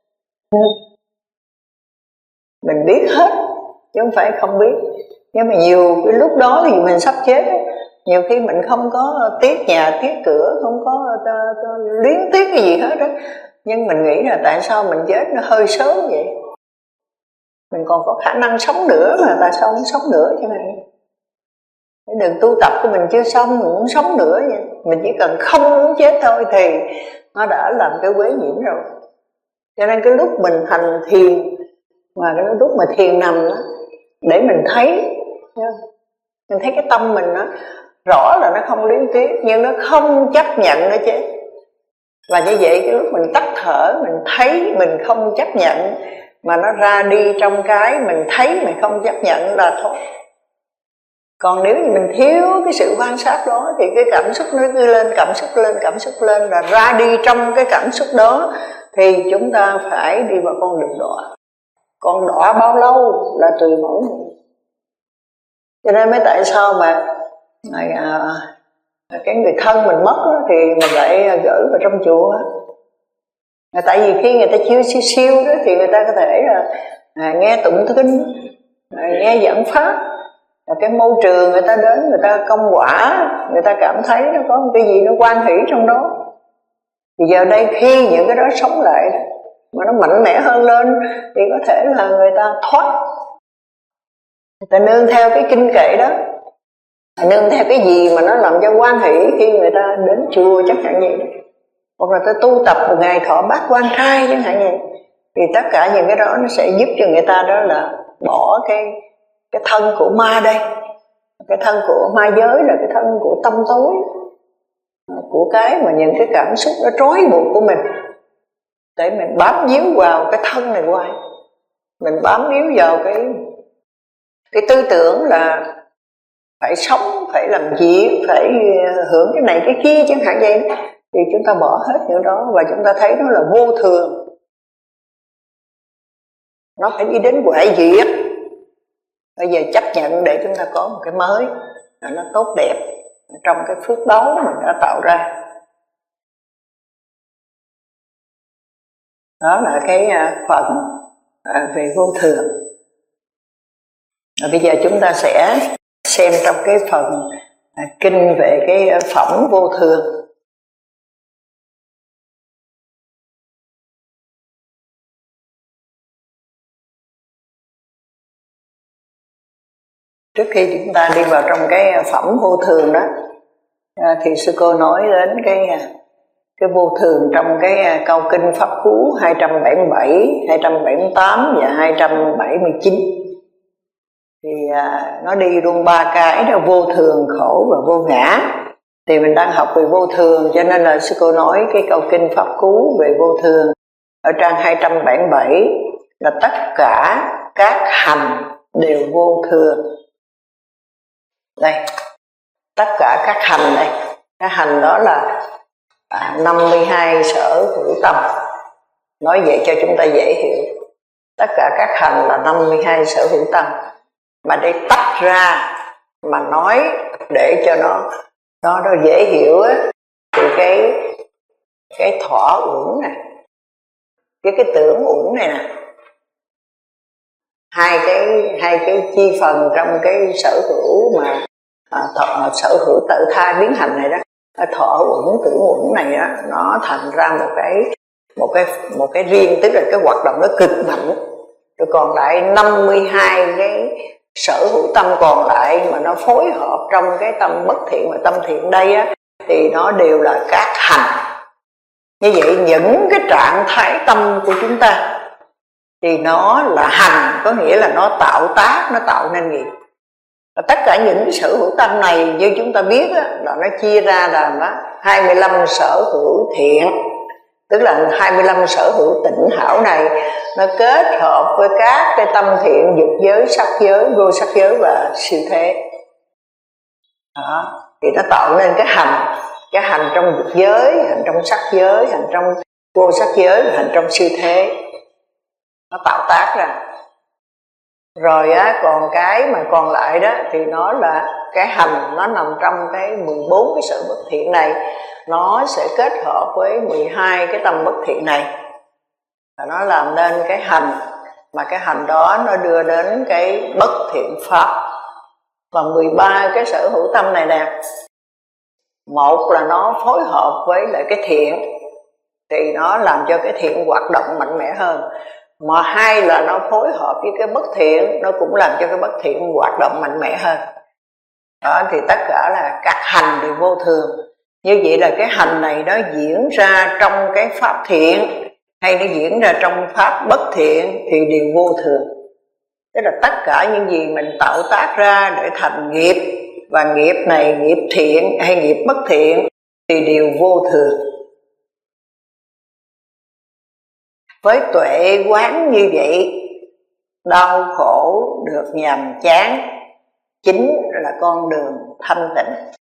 Mình biết hết chứ không phải không biết. Nhưng mà nhiều cái lúc đó thì mình sắp chết ấy, nhiều khi mình không có tiếc nhà tiếc cửa, không có uh, uh, luyến tiếc cái gì hết đó. Nhưng mình nghĩ là tại sao mình chết nó hơi sớm vậy, mình còn có khả năng sống nữa mà tại sao không sống nữa cho này. Cái đường tu tập của mình chưa xong, mình muốn sống nữa vậy. Mình chỉ cần không muốn chết thôi thì nó đã làm cái quế nhiễm rồi. Cho nên cái lúc mình hành thiền, mà cái lúc mà thiền nằm đó, để mình thấy, mình thấy cái tâm mình nó rõ là nó không luyến tiếc, nhưng nó không chấp nhận nó chết. Và như vậy cái lúc mình tắt thở, mình thấy mình không chấp nhận, mà nó ra đi trong cái mình thấy mình không chấp nhận là thôi. Còn nếu như mình thiếu cái sự quan sát đó, thì cái cảm xúc nó cứ lên, cảm xúc lên, cảm xúc lên, là ra đi trong cái cảm xúc đó, thì chúng ta phải đi vào con đường đọa. Con đọa bao lâu là tùy mỗi người. Cho nên mới tại sao mà à, cái người thân mình mất đó, thì mình lại gửi vào trong chùa. Tại vì khi người ta chiêu siêu siêu đó, thì người ta có thể là à, nghe tụng kinh, à, nghe giảng pháp, và cái môi trường người ta đến, người ta công quả, người ta cảm thấy nó có một cái gì nó hoan hỷ trong đó. Thì giờ đây khi những cái đó sống lại đó, mà nó mạnh mẽ hơn lên, thì có thể là người ta thoát, người ta nương theo cái kinh kệ đó, nương theo cái gì mà nó làm cho hoan hỷ khi người ta đến chùa chẳng hạn vậy, hoặc là ta tu tập một ngày thọ bát quan trai chẳng hạn vậy, thì tất cả những cái đó nó sẽ giúp cho người ta đó là bỏ cái cái thân của ma đây. Cái thân của ma giới là cái thân của tâm tối, của cái mà những cái cảm xúc nó trói buộc của mình, để mình bám víu vào cái thân này hoài. Mình bám víu vào cái cái tư tưởng là phải sống, phải làm việc, phải hưởng cái này cái kia chẳng hạn vậy, thì chúng ta bỏ hết những đó và chúng ta thấy nó là vô thường, nó phải đi đến hoại diệt. Bây giờ chấp nhận để chúng ta có một cái mới nó tốt đẹp trong cái phước báu mình đã tạo ra. Đó là cái phần về vô thường. Và bây giờ chúng ta sẽ xem trong cái phần kinh về cái phẩm vô thường. Trước khi chúng ta đi vào trong cái phẩm vô thường đó, thì sư cô nói đến cái cái vô thường trong cái câu kinh Pháp Cú hai trăm bảy mươi bảy, hai trăm bảy mươi tám và hai trăm bảy mươi chín. Thì à, nó đi luôn ba cái đó: vô thường, khổ và vô ngã. Thì mình đang học về vô thường, cho nên là sư cô nói cái câu kinh Pháp Cú về vô thường ở trang hai trăm bảy mươi bảy là tất cả các hành đều vô thường. Đây, tất cả các hành đây, cái hành đó là à, năm mươi hai sở hữu tâm. Nói vậy cho chúng ta dễ hiểu. Tất cả các hành là năm mươi hai sở hữu tâm. Mà để tách ra mà nói để cho nó nó, nó dễ hiểu á, thì cái cái thọ uẩn này, cái cái tưởng uẩn này nè, hai cái hai cái chi phần trong cái sở hữu mà à, thọ, sở hữu tự tha biến hành này đó, thọ uẩn tưởng uẩn này đó, nó thành ra một cái một cái một cái riêng, tức là cái hoạt động nó cực mạnh. Rồi còn lại năm mươi hai cái sở hữu tâm còn lại mà nó phối hợp trong cái tâm bất thiện và tâm thiện đây á, thì nó đều là các hành. Như vậy những cái trạng thái tâm của chúng ta thì nó là hành, có nghĩa là nó tạo tác, nó tạo nên nghiệp. Và tất cả những cái sở hữu tâm này như chúng ta biết á, là nó chia ra là hai mươi lăm sở hữu thiện, tức là hai mươi lăm sở hữu tịnh hảo này nó kết hợp với các cái tâm thiện dục giới, sắc giới, vô sắc giới và siêu thế. Đó, thì nó tạo nên cái hành, cái hành trong dục giới, hành trong sắc giới, hành trong vô sắc giới, hành trong siêu thế. Nó tạo tác ra. Rồi á, còn cái mà còn lại đó thì nó là cái hành, nó nằm trong cái mười bốn cái sở bất thiện này, nó sẽ kết hợp với mười hai cái tâm bất thiện này, và nó làm nên cái hành, mà cái hành đó nó đưa đến cái bất thiện pháp. Và mười ba cái sở hữu tâm này nè, một là nó phối hợp với lại cái thiện thì nó làm cho cái thiện hoạt động mạnh mẽ hơn, mà hai là nó phối hợp với cái bất thiện, nó cũng làm cho cái bất thiện hoạt động mạnh mẽ hơn. Đó, thì tất cả là các hành đều vô thường. Như vậy là cái hành này nó diễn ra trong cái pháp thiện hay nó diễn ra trong pháp bất thiện thì đều vô thường. Tức là tất cả những gì mình tạo tác ra để thành nghiệp, và nghiệp này nghiệp thiện hay nghiệp bất thiện thì đều vô thường. Với tuệ quán như vậy, đau khổ được nhàm chán, chính là con đường thanh tịnh.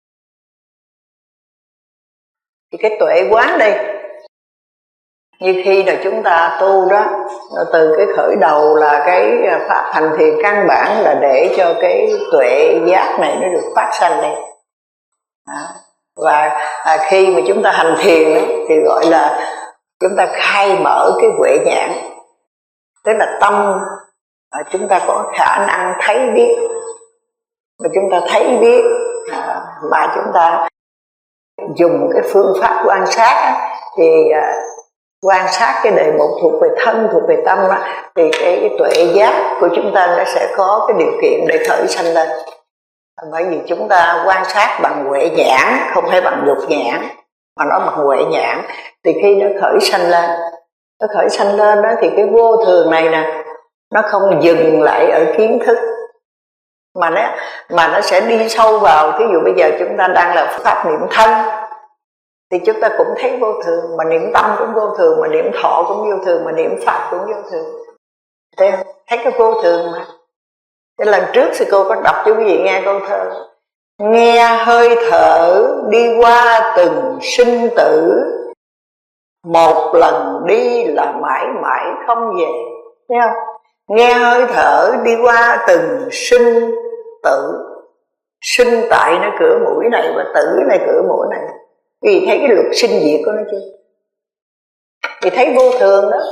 Thì cái tuệ quán đây, như khi là chúng ta tu đó, từ cái khởi đầu là cái pháp hành thiền căn bản là để cho cái tuệ giác này nó được phát sanh lên. Đó. Và à, khi mà chúng ta hành thiền ấy, thì gọi là chúng ta khai mở cái huệ nhãn, tức là tâm à, chúng ta có khả năng thấy biết, mà chúng ta thấy biết à, mà chúng ta dùng cái phương pháp quan sát thì à, quan sát cái đề mục thuộc về thân, thuộc về tâm á, thì cái, cái tuệ giác của chúng ta nó sẽ có cái điều kiện để khởi sanh lên. Bởi vì chúng ta quan sát bằng huệ nhãn, không phải bằng dục nhãn, mà nó bằng huệ nhãn. Thì khi nó khởi sanh lên, nó khởi sanh lên đó, thì cái vô thường này nè, nó không dừng lại ở kiến thức, mà nó mà nó sẽ đi sâu vào. Thí dụ bây giờ chúng ta đang là pháp niệm thân, thì chúng ta cũng thấy vô thường, mà niệm tâm cũng vô thường, mà niệm thọ cũng vô thường, mà niệm pháp cũng vô thường. Thấy không? Thấy cái vô thường mà. Cái lần trước sư cô có đọc cho quý vị nghe câu thơ: nghe hơi thở đi qua từng sinh tử, một lần đi là mãi mãi không về. Thấy không? Nghe hơi thở đi qua từng sinh tử. Sinh tại nó cửa mũi này, và tử này cửa mũi này. Vì thấy cái luật sinh diệt của nó chưa? Vì thấy vô thường đó.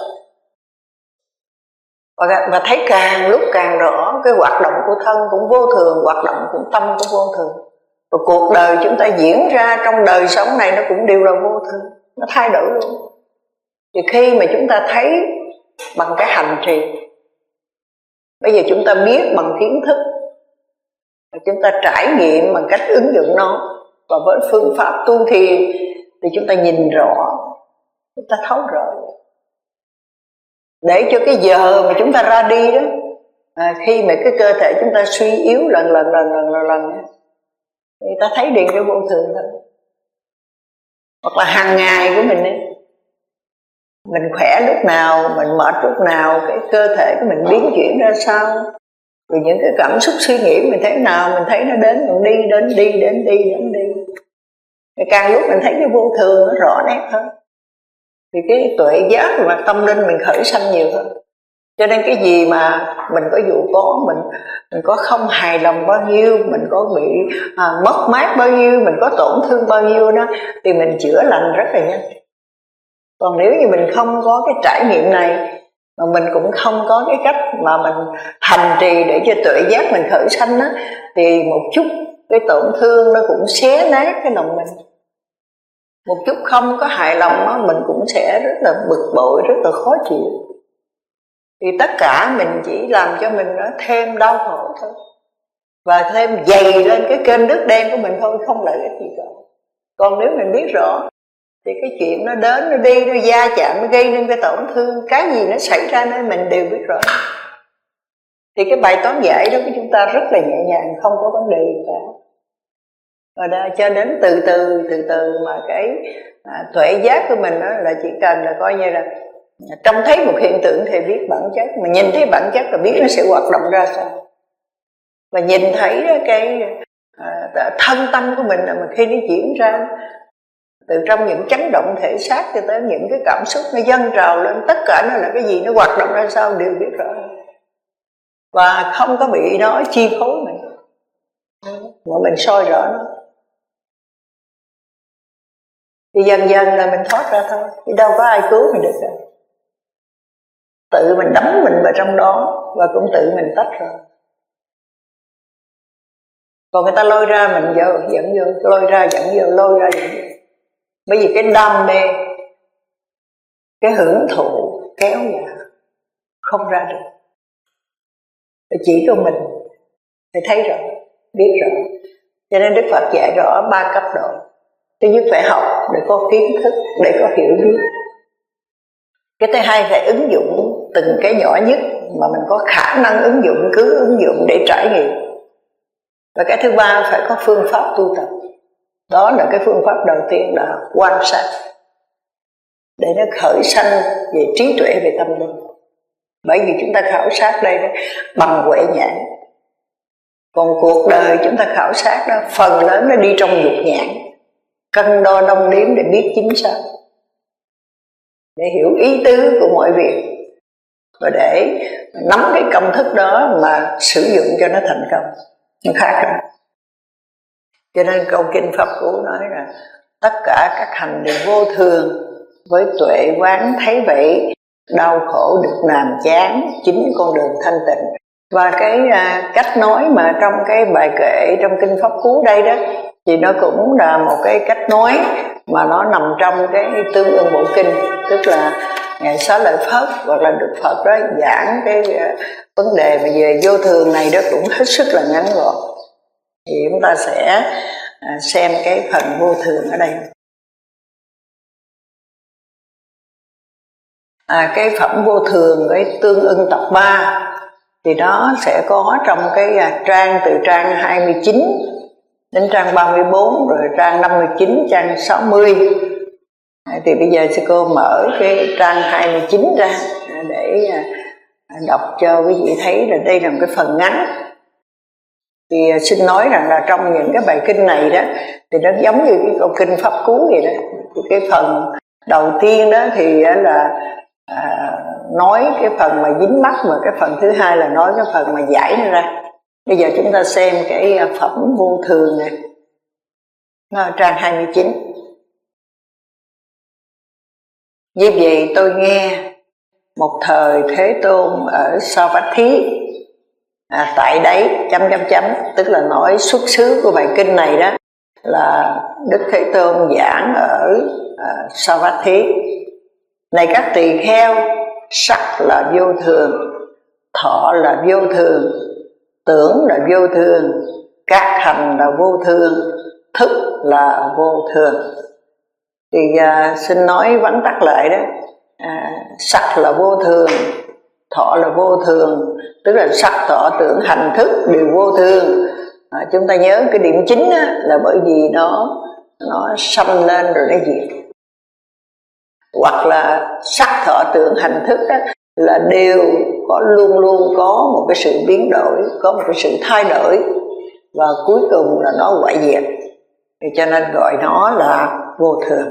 Và, và thấy càng lúc càng rõ cái hoạt động của thân cũng vô thường, hoạt động của tâm cũng vô thường. Và cuộc đời chúng ta diễn ra trong đời sống này nó cũng đều là vô thường, nó thay đổi luôn. Thì khi mà chúng ta thấy bằng cái hành trì, bây giờ chúng ta biết bằng kiến thức, chúng ta trải nghiệm bằng cách ứng dụng nó, và với phương pháp tu thiền thì chúng ta nhìn rõ, chúng ta thấu rõ, để cho cái giờ mà chúng ta ra đi đó, à, khi mà cái cơ thể chúng ta suy yếu lần lần lần lần lần lần thì ta thấy điện cái vô thường thôi. Hoặc là hàng ngày của mình ấy, mình khỏe lúc nào, mình mệt lúc nào, cái cơ thể của mình biến chuyển ra sao, rồi những cái cảm xúc suy nghĩ mình thế nào, mình thấy nó đến còn đi, đến đi, đến đi, đến đi. Càng lúc mình thấy cái vô thường nó rõ nét hơn, thì cái tuệ giác và tâm linh mình khởi sanh nhiều hơn. Cho nên cái gì mà mình có dù có mình mình có không hài lòng bao nhiêu, mình có bị à, mất mát bao nhiêu, mình có tổn thương bao nhiêu đó, thì mình chữa lành rất là nhanh. Còn nếu như mình không có cái trải nghiệm này, mà mình cũng không có cái cách mà mình hành trì để cho tuệ giác mình khởi sanh á, thì một chút cái tổn thương nó cũng xé nát cái lòng mình. Một chút không có hài lòng á, mình cũng sẽ rất là bực bội, rất là khó chịu. Thì tất cả mình chỉ làm cho mình nó thêm đau khổ thôi, và thêm dày lên cái kênh nước đen của mình thôi, không lợi ích gì cả. Còn nếu mình biết rõ thì cái chuyện nó đến, nó đi, nó va chạm, nó gây nên cái tổn thương, cái gì nó xảy ra nên mình đều biết rõ. Thì cái bài toán giải đó của chúng ta rất là nhẹ nhàng, không có vấn đề gì cả. Và đó, cho đến từ từ, từ từ mà cái à, tuệ giác của mình đó là chỉ cần là coi như là trông thấy một hiện tượng thì biết bản chất, mà nhìn thấy bản chất là biết nó sẽ hoạt động ra sao. Và nhìn thấy cái à, thân tâm của mình mà khi nó diễn ra, từ trong những chấn động thể xác cho tới những cái cảm xúc nó dâng trào lên, tất cả nó là cái gì, nó hoạt động ra sao đều biết rõ, và không có bị nó chi phối mình, mà mình soi rõ nó. Thì dần dần là mình thoát ra thôi, chứ đâu có ai cứu mình được đâu. Tự mình đắm mình vào trong đó, và cũng tự mình tách rồi. Còn người ta lôi ra mình vô, dẫn vô, lôi ra dẫn vô, lôi ra dẫn vô. Bởi vì cái đam mê, cái hưởng thụ kéo dài, không ra được. Phải chỉ cho mình, phải thấy rõ, biết rõ. Cho nên Đức Phật dạy rõ ba cấp độ. Thứ nhất phải học để có kiến thức, để có hiểu biết. Cái thứ hai phải ứng dụng từng cái nhỏ nhất mà mình có khả năng ứng dụng, cứ ứng dụng để trải nghiệm. Và cái thứ ba phải có phương pháp tu tập. Đó là cái phương pháp đầu tiên là quan sát, để nó khởi sanh về trí tuệ, về tâm linh. Bởi vì chúng ta khảo sát đây đó, bằng huệ nhãn. Còn cuộc đời chúng ta khảo sát đó, phần lớn nó đi trong dục nhãn, cân đo đong đếm để biết chính xác, để hiểu ý tứ của mọi việc, và để nắm cái công thức đó mà sử dụng cho nó thành công. Nó khác rồi. Cho nên câu kinh Pháp Cú nói là tất cả các hành đều vô thường, với tuệ quán thấy vậy, đau khổ được làm chán, chính con đường thanh tịnh. Và cái à, cách nói mà trong cái bài kệ trong kinh Pháp Cú đây đó, thì nó cũng là một cái cách nói mà nó nằm trong cái tương ưng bộ kinh. Tức là Ngài Xá Lợi Phất hoặc là Đức Phật đó giảng cái uh, vấn đề mà về vô thường này đó cũng hết sức là ngắn gọn. Thì chúng ta sẽ xem cái phần vô thường ở đây. À, cái phẩm vô thường với tương ưng tập ba thì nó sẽ có trong cái trang từ trang hai mươi chín đến trang ba mươi bốn, rồi trang năm mươi chín, trang sáu mươi. Thì bây giờ sư cô mở cái trang hai mươi chín ra để đọc cho quý vị thấy là đây là một cái phần ngắn. Thì xin nói rằng là trong những cái bài kinh này đó thì nó giống như cái câu kinh Pháp Cú vậy đó. Thì cái phần đầu tiên đó thì là à, nói cái phần mà dính mắc, và cái phần thứ hai là nói cái phần mà giải nó ra. Bây giờ chúng ta xem cái phẩm vô thường này, nó ở trang hai mươi chín. Như vậy tôi nghe một thời Thế Tôn ở Savatthi, à, tại đấy chấm chấm chấm, tức là nói xuất xứ của bài kinh này đó là Đức Thế Tôn giảng ở à, Savatthi. Này các tỳ kheo, sắc là vô thường, thọ là vô thường, tưởng là vô thường, các hành là vô thường, thức là vô thường. Thì à, xin nói vắn tắt lại đó. À, sắc là vô thường, thọ là vô thường, tức là sắc thọ tưởng hành thức đều vô thường. À, chúng ta nhớ cái điểm chính á, là bởi vì nó nó sanh lên rồi nó diệt. Hoặc là sắc thọ tưởng hành thức á, là đều có luôn luôn có một cái sự biến đổi, có một cái sự thay đổi, và cuối cùng là nó hoại diệt. Thì cho nên gọi nó là vô thường.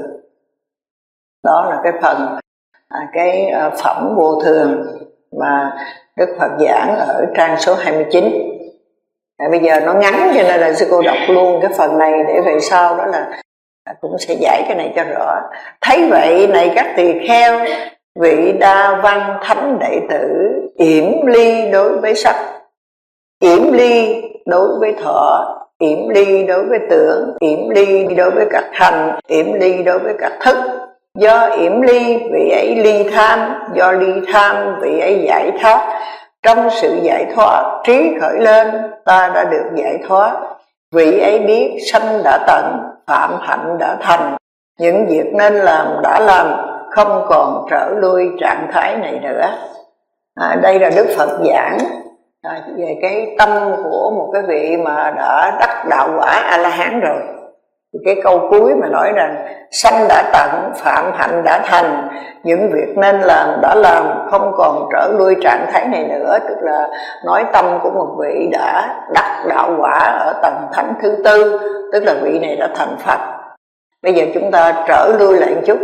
Đó là cái phần à, cái à, phẩm vô thường mà Đức Phật giảng ở trang số hai mươi chín. À, bây giờ nó ngắn cho nên là sư cô đọc luôn cái phần này để về sau đó là à, cũng sẽ giải cái này cho rõ. Thấy vậy này các tỳ kheo, vị đa văn thánh đệ tử yểm ly đối với sắc, yểm ly đối với thọ, yểm ly đối với tưởng, yểm ly đối với các hành, yểm ly đối với các thức. Do yểm ly vị ấy ly tham, do ly tham vị ấy giải thoát. Trong sự giải thoát trí khởi lên, ta đã được giải thoát. Vị ấy biết sanh đã tận, phạm hạnh đã thành, những việc nên làm đã làm, không còn trở lui trạng thái này nữa. À, đây là Đức Phật giảng à, về cái tâm của một cái vị mà đã đắc đạo quả A-la-hán rồi. Cái câu cuối mà nói rằng sanh đã tận, phạm hạnh đã thành, những việc nên làm đã làm, không còn trở lui trạng thái này nữa. Tức là nói tâm của một vị đã đắc đạo quả ở tầng thánh thứ tư, tức là vị này đã thành Phật. Bây giờ chúng ta trở lui lại một chút.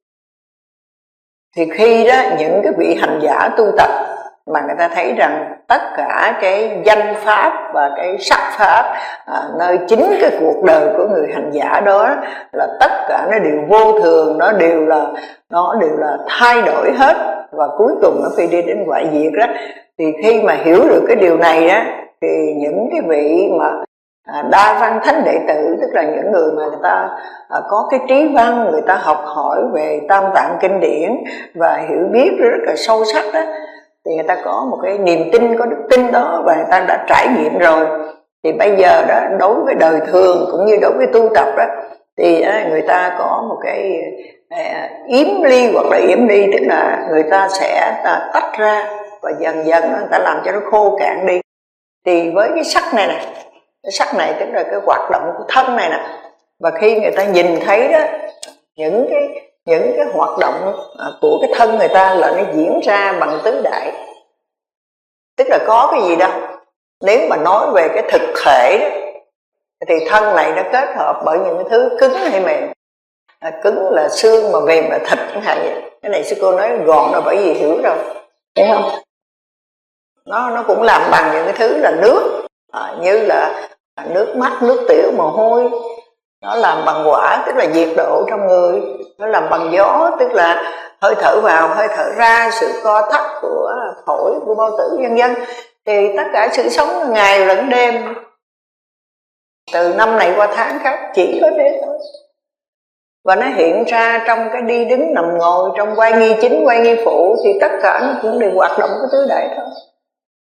Thì khi đó những cái vị hành giả tu tập mà người ta thấy rằng tất cả cái danh pháp và cái sắc pháp à, nơi chính cái cuộc đời của người hành giả đó là tất cả nó đều vô thường, nó đều là nó đều là thay đổi hết, và cuối cùng nó phải đi đến hoại diệt đó. Thì khi mà hiểu được cái điều này đó, thì những cái vị mà à, đa văn thánh đệ tử, tức là những người mà người ta à, có cái trí văn, người ta học hỏi về Tam Tạng kinh điển và hiểu biết rất là sâu sắc đó, thì người ta có một cái niềm tin, có đức tin đó, và người ta đã trải nghiệm rồi. Thì bây giờ đó, đối với đời thường cũng như đối với tu tập đó, thì à, người ta có một cái à, yếm ly hoặc là yểm ly, tức là người ta sẽ à, tách ra và dần dần người ta làm cho nó khô cạn đi. Thì với cái sắc này nè, cái sắc này tức là cái hoạt động của thân này nè, và khi người ta nhìn thấy đó, những cái những cái hoạt động của cái thân người ta là nó diễn ra bằng tứ đại. Tức là có cái gì đâu, nếu mà nói về cái thực thể đó, thì thân này nó kết hợp bởi những cái thứ cứng hay mềm. À, cứng là xương, mà mềm là thịt chẳng hạn vậy. Cái này sư cô nói gọn là bởi vì hiểu rồi, thấy không? Nó nó cũng làm bằng những cái thứ là nước, à, như là nước mắt, nước tiểu, mồ hôi. Nó làm bằng hỏa, tức là nhiệt độ trong người. Nó làm bằng gió, tức là hơi thở vào, hơi thở ra, sự co thắt của phổi, của bao tử, vân vân. Thì tất cả sự sống ngày lẫn đêm, từ năm này qua tháng khác, chỉ có thế thôi. Và nó hiện ra trong cái đi đứng nằm ngồi, trong quay nghi chính, quay nghi phụ, thì tất cả nó cũng đều hoạt động của tứ đại thôi.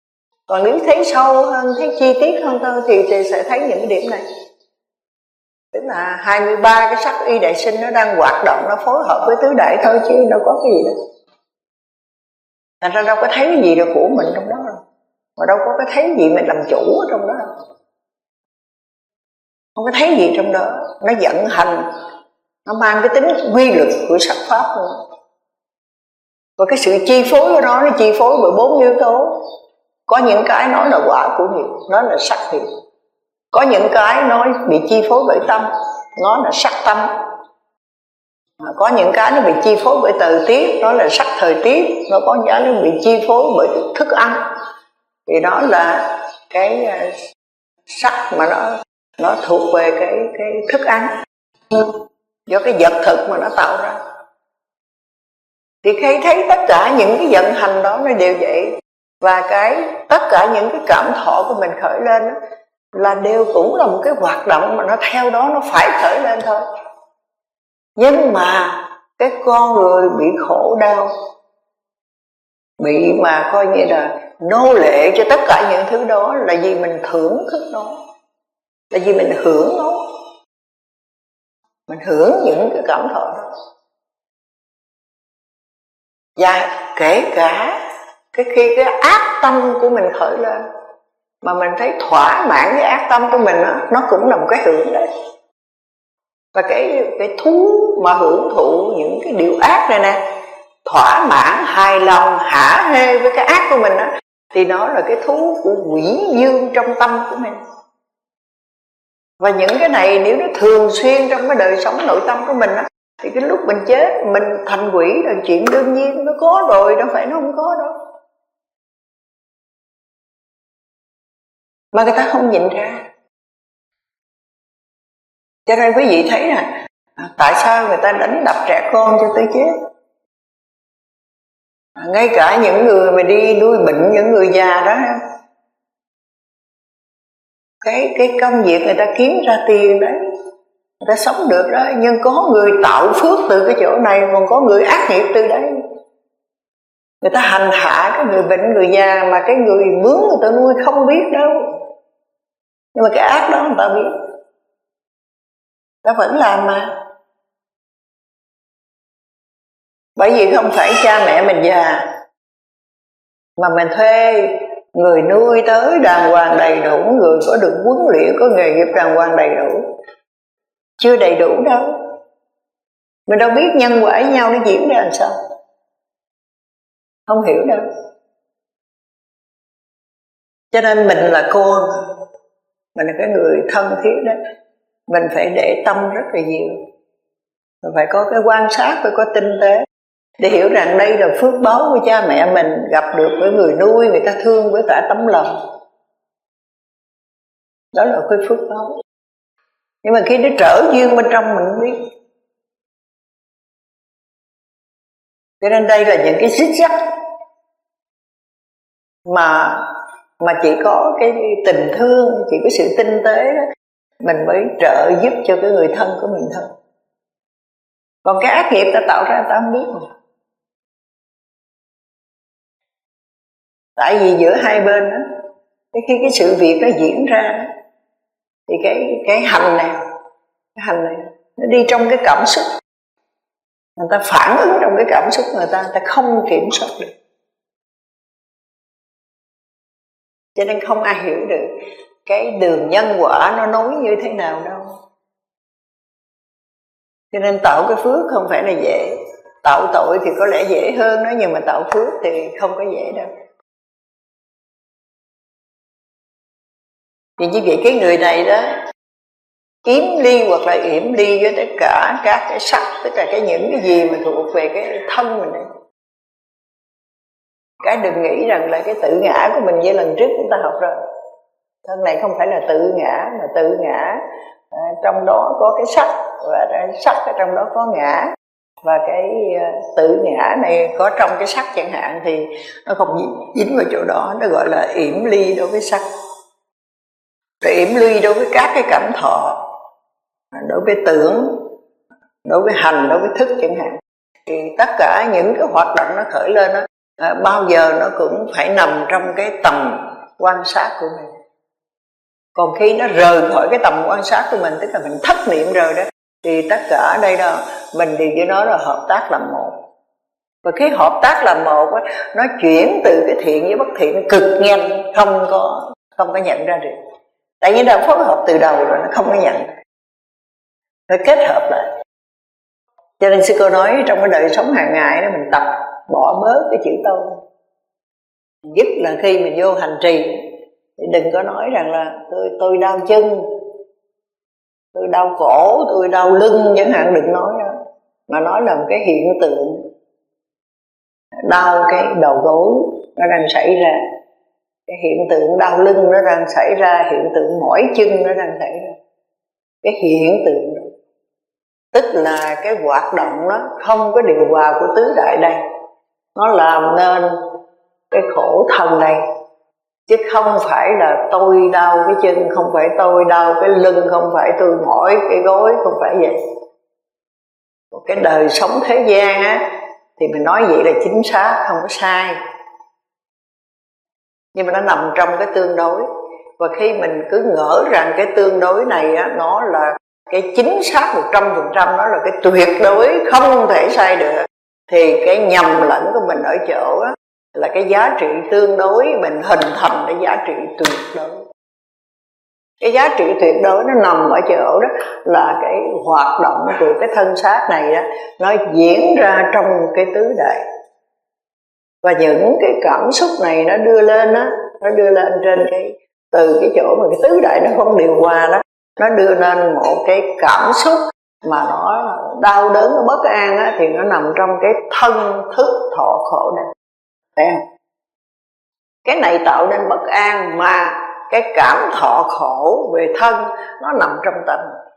Còn nếu thấy sâu hơn, thấy chi tiết hơn thôi thì, thì sẽ thấy những cái điểm này. Tức là hai mươi ba cái sắc y đại sinh nó đang hoạt động, nó phối hợp với tứ đại thôi chứ đâu có cái gì đâu. Thành ra đâu có thấy cái gì được của mình trong đó đâu. Mà đâu có cái thấy gì mình làm chủ ở trong đó đâu. Không có thấy gì trong đó. Nó vận hành, nó mang cái tính quy luật của sắc pháp nữa. Và cái sự chi phối của nó, nó chi phối bởi bốn yếu tố. Có những cái nói là quả của nghiệp, nó là sắc nghiệp. Có những cái nói bị chi phối bởi tâm, nó là sắc tâm. Có những cái nó bị chi phối bởi thời tiết, nó là sắc thời tiết. Nó có những cái nó bị chi phối bởi thức ăn, thì đó là cái sắc mà nó nó thuộc về cái cái thức ăn, do cái vật thực mà nó tạo ra. Thì khi thấy tất cả những cái vận hành đó nó đều vậy, và cái tất cả những cái cảm thọ của mình khởi lên đó, là đều cũng là một cái hoạt động mà nó theo đó nó phải khởi lên thôi. Nhưng mà cái con người bị khổ đau, bị mà coi như là nô lệ cho tất cả những thứ đó, là vì mình thưởng thức nó, là vì mình hưởng nó, mình hưởng những cái cảm thọ đó. Và kể cả cái khi cái ác tâm của mình khởi lên mà mình thấy thỏa mãn cái ác tâm của mình đó, nó cũng là một cái hưởng đấy. Và cái cái thú mà hưởng thụ những cái điều ác này nè, thỏa mãn, hài lòng, hả hê với cái ác của mình đó, thì nó là cái thú của quỷ dương trong tâm của mình. Và những cái này nếu nó thường xuyên trong cái đời sống nội tâm của mình đó, thì cái lúc mình chết mình thành quỷ là chuyện đương nhiên, nó có rồi, đâu phải nó không có đâu. Mà người ta không nhìn ra. Cho nên quý vị thấy là tại sao người ta đánh đập trẻ con cho tới chết. Ngay cả những người mà đi nuôi bệnh những người già đó, cái cái công việc người ta kiếm ra tiền đấy, người ta sống được đó. Nhưng có người tạo phước từ cái chỗ này, còn có người ác nghiệp từ đấy. Người ta hành hạ cái người bệnh người già mà cái người mướn người ta nuôi không biết đâu. Nhưng mà cái ác đó người ta biết, ta vẫn làm mà. Bởi vì không phải cha mẹ mình già mà mình thuê người nuôi tới đàng hoàng đầy đủ, người có được huấn luyện, có nghề nghiệp đàng hoàng đầy đủ. Chưa đầy đủ đâu. Mình đâu biết nhân quả với nhau nó diễn ra làm sao. Không hiểu đâu. Cho nên mình là con, mình là cái người thân thiết đó, mình phải để tâm rất là nhiều. Mình phải có cái quan sát, phải có tinh tế, để hiểu rằng đây là phước báu của cha mẹ mình, gặp được với người nuôi, người ta thương với cả tấm lòng. Đó là cái phước báu. Nhưng mà khi nó trở duyên bên trong mình không biết. Cho nên đây là những cái xích sắt mà mà chỉ có cái tình thương, chỉ có sự tinh tế đó, mình mới trợ giúp cho cái người thân của mình thôi. Còn cái ác nghiệp ta tạo ra ta không biết mà. Tại vì giữa hai bên đó, cái khi cái sự việc nó diễn ra, thì cái cái hành này, cái hành này nó đi trong cái cảm xúc, người ta phản ứng trong cái cảm xúc người ta, người ta không kiểm soát được. Cho nên không ai hiểu được cái đường nhân quả nó nối như thế nào đâu. Cho nên tạo cái phước không phải là dễ. Tạo tội thì có lẽ dễ hơn đó, nhưng mà tạo phước thì không có dễ đâu. Thì như vậy cái người này đó kiếm ly hoặc là yểm ly với tất cả các cái sắc, tất cả cái những cái gì mà thuộc về cái thân mình này. Cái đừng nghĩ rằng là cái tự ngã của mình như lần trước chúng ta học rồi. Thân này không phải là tự ngã, mà tự ngã à, trong đó có cái sắc, và sắc ở trong đó có ngã. Và cái tự ngã này có trong cái sắc chẳng hạn, thì nó không dính vào chỗ đó, nó gọi là yểm ly đối với sắc. Rồi yểm ly đối với các cái cảm thọ, đối với tưởng, đối với hành, đối với thức chẳng hạn. Thì tất cả những cái hoạt động nó khởi lên đó, à, bao giờ nó cũng phải nằm trong cái tầm quan sát của mình. Còn khi nó rời khỏi cái tầm quan sát của mình, tức là mình thất niệm rồi đó, thì tất cả ở đây đó mình đều với nó là hợp tác làm một. Và cái hợp tác làm một á, nó chuyển từ cái thiện với bất thiện cực nhanh, không có không có nhận ra được. Tại vì đã phối hợp từ đầu rồi, nó không có nhận. Phải kết hợp lại. Cho nên sư cô nói trong cái đời sống hàng ngày đó, mình tập bỏ bớt cái chữ tôi. Nhất là khi mình vô hành trì thì đừng có nói rằng là tôi tôi đau chân, tôi đau cổ, tôi đau lưng chẳng hạn, đừng nói đó. Mà nói là một cái hiện tượng đau cái đầu gối nó đang xảy ra, cái hiện tượng đau lưng nó đang xảy ra, hiện tượng mỏi chân nó đang xảy ra. Cái hiện tượng đó, tức là cái hoạt động đó không có điều hòa của tứ đại đây, nó làm nên cái khổ thân này. Chứ không phải là tôi đau cái chân, không phải tôi đau cái lưng, không phải tôi mỏi cái gối, không phải vậy. Một cái đời sống thế gian á thì mình nói vậy là chính xác, không có sai. Nhưng mà nó nằm trong cái tương đối. Và khi mình cứ ngỡ rằng cái tương đối này á, nó là cái chính xác một trăm phần trăm, nó là cái tuyệt đối không thể sai được, thì cái nhầm lẫn của mình ở chỗ á, là cái giá trị tương đối mình hình thành cái giá trị tuyệt đối. Cái giá trị tuyệt đối nó nằm ở chỗ đó là cái hoạt động của cái thân xác này đó, nó diễn ra trong cái tứ đại. Và những cái cảm xúc này nó đưa lên á, nó đưa lên trên cái từ cái chỗ mà cái tứ đại nó không điều hòa đó, nó đưa lên một cái cảm xúc mà nó đau đớn, nó bất an á, thì nó nằm trong cái thân thức thọ khổ này. Thấy không? Cái này tạo nên bất an, mà cái cảm thọ khổ về thân nó nằm trong tâm.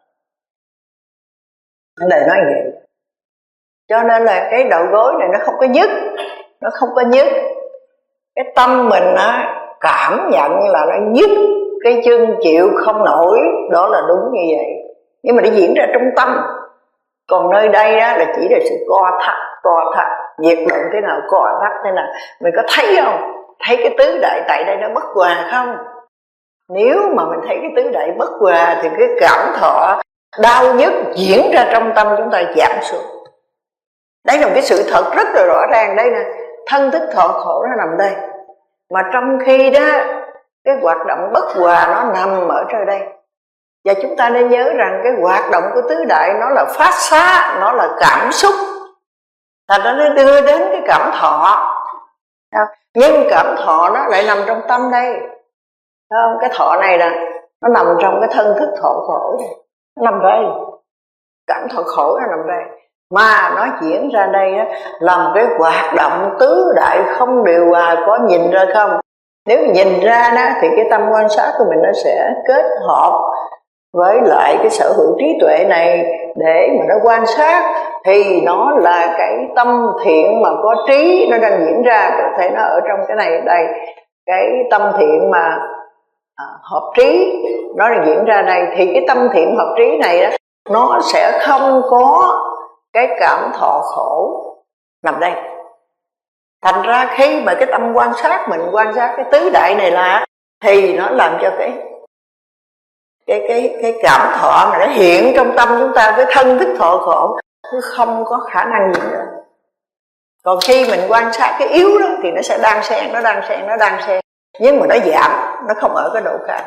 Để nói vậy. Cho nên là cái đầu gối này nó không có nhức, nó không có nhức. Cái tâm mình á, cảm nhận là nó nhức, cái chân chịu không nổi, đó là đúng như vậy. Nhưng mà nó diễn ra trong tâm. Còn nơi đây đó là chỉ là sự co thắt, co thắt, nhiệt độ thế nào, co thắt thế nào. Mình có thấy không? Thấy cái tứ đại tại đây nó bất hòa không? Nếu mà mình thấy cái tứ đại bất hòa thì cái cảm thọ đau nhức diễn ra trong tâm chúng ta giảm xuống. Đấy là một cái sự thật rất là rõ ràng đây nè. Thân thức thọ khổ nó nằm đây. Mà trong khi đó cái hoạt động bất hòa nó nằm ở trên đây. Và chúng ta nên nhớ rằng cái hoạt động của tứ đại nó là phát xá, nó là cảm xúc. Thành ra nó đưa đến cái cảm thọ. Nhưng cảm thọ nó lại nằm trong tâm đây. Không? Cái thọ này là nó nằm trong cái thân thức thọ khổ. Nó nằm đây. Cảm thọ khổ nó nằm đây. Mà nó diễn ra đây đó, là một cái hoạt động tứ đại không điều hòa. Có nhìn ra không? Nếu nhìn ra đó thì cái tâm quan sát của mình nó sẽ kết hợp với lại cái sở hữu trí tuệ này để mà nó quan sát, thì nó là cái tâm thiện mà có trí nó đang diễn ra. Có thể nó ở trong cái này đây, cái tâm thiện mà à, hợp trí nó đang diễn ra đây, thì cái tâm thiện hợp trí này đó, nó sẽ không có cái cảm thọ khổ nằm đây. Thành ra khi mà cái tâm quan sát mình quan sát cái tứ đại này là, thì nó làm cho cái cái cái cái cảm thọ mà nó hiện trong tâm chúng ta, cái thân thức thọ khổ nó không có khả năng gì nữa. Còn khi mình quan sát cái yếu đó thì nó sẽ đang xen, nó đang xen, nó đang xen, nhưng mà nó giảm, nó không ở cái độ cao.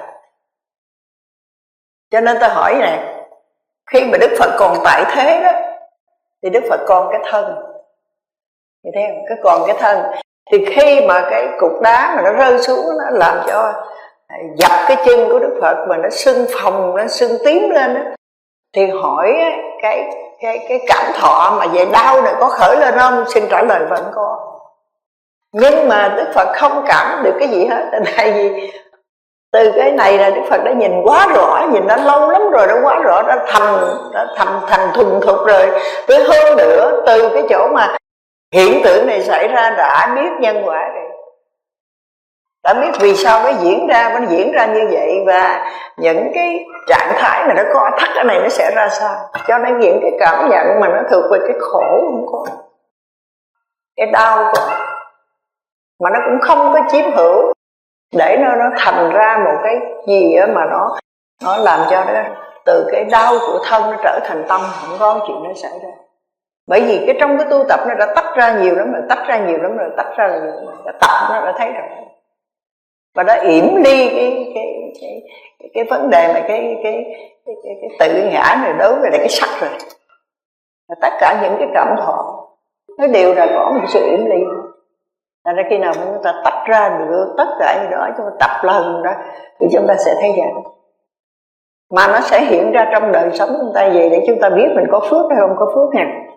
Cho nên ta hỏi này, khi mà Đức Phật còn tại thế đó thì Đức Phật còn cái thân, như thế không? Cái còn cái thân thì khi mà cái cục đá mà nó rơi xuống, nó làm cho dập cái chân của Đức Phật mà nó sưng phồng, nó sưng tím lên đó, thì hỏi cái cái cái cảm thọ mà về đau này có khởi lên không? Xin trả lời vẫn có. Nhưng mà Đức Phật không cảm được cái gì hết. Tại vì từ cái này là Đức Phật đã nhìn quá rõ, nhìn đã lâu lắm rồi, đã quá rõ, đã thành đã thành thành thuần thục rồi. Tới hơn nữa, từ cái chỗ mà hiện tượng này xảy ra đã biết nhân quả rồi, đã biết vì sao nó diễn ra, nó diễn ra như vậy, và những cái trạng thái mà nó có thắt cái này nó sẽ ra sao. Cho nên những cái cảm nhận mà nó thuộc về cái khổ không có, cái đau có, mà nó cũng không có chiếm hữu. để nó nó thành ra một cái gì đó mà nó nó làm cho nó từ cái đau của thân nó trở thành tâm, không có chuyện đó xảy ra. Bởi vì cái trong cái tu tập nó đã tách ra nhiều lắm rồi, tách ra nhiều lắm rồi, tách ra là nhiều lắm rồi, đã tập nó đã thấy rồi, và đã yểm ly cái cái cái cái, cái vấn đề mà cái cái cái, cái, cái tự ngã này đối với lại cái sắc rồi. Và tất cả những cái cảm thọ nó đều là có một sự yểm ly. Thành ra khi nào chúng ta tách ra được tất cả những đó, chúng ta tập lần đó thì chúng ta sẽ thấy rằng mà nó sẽ hiện ra trong đời sống chúng ta vậy, để chúng ta biết mình có phước hay không có phước nha.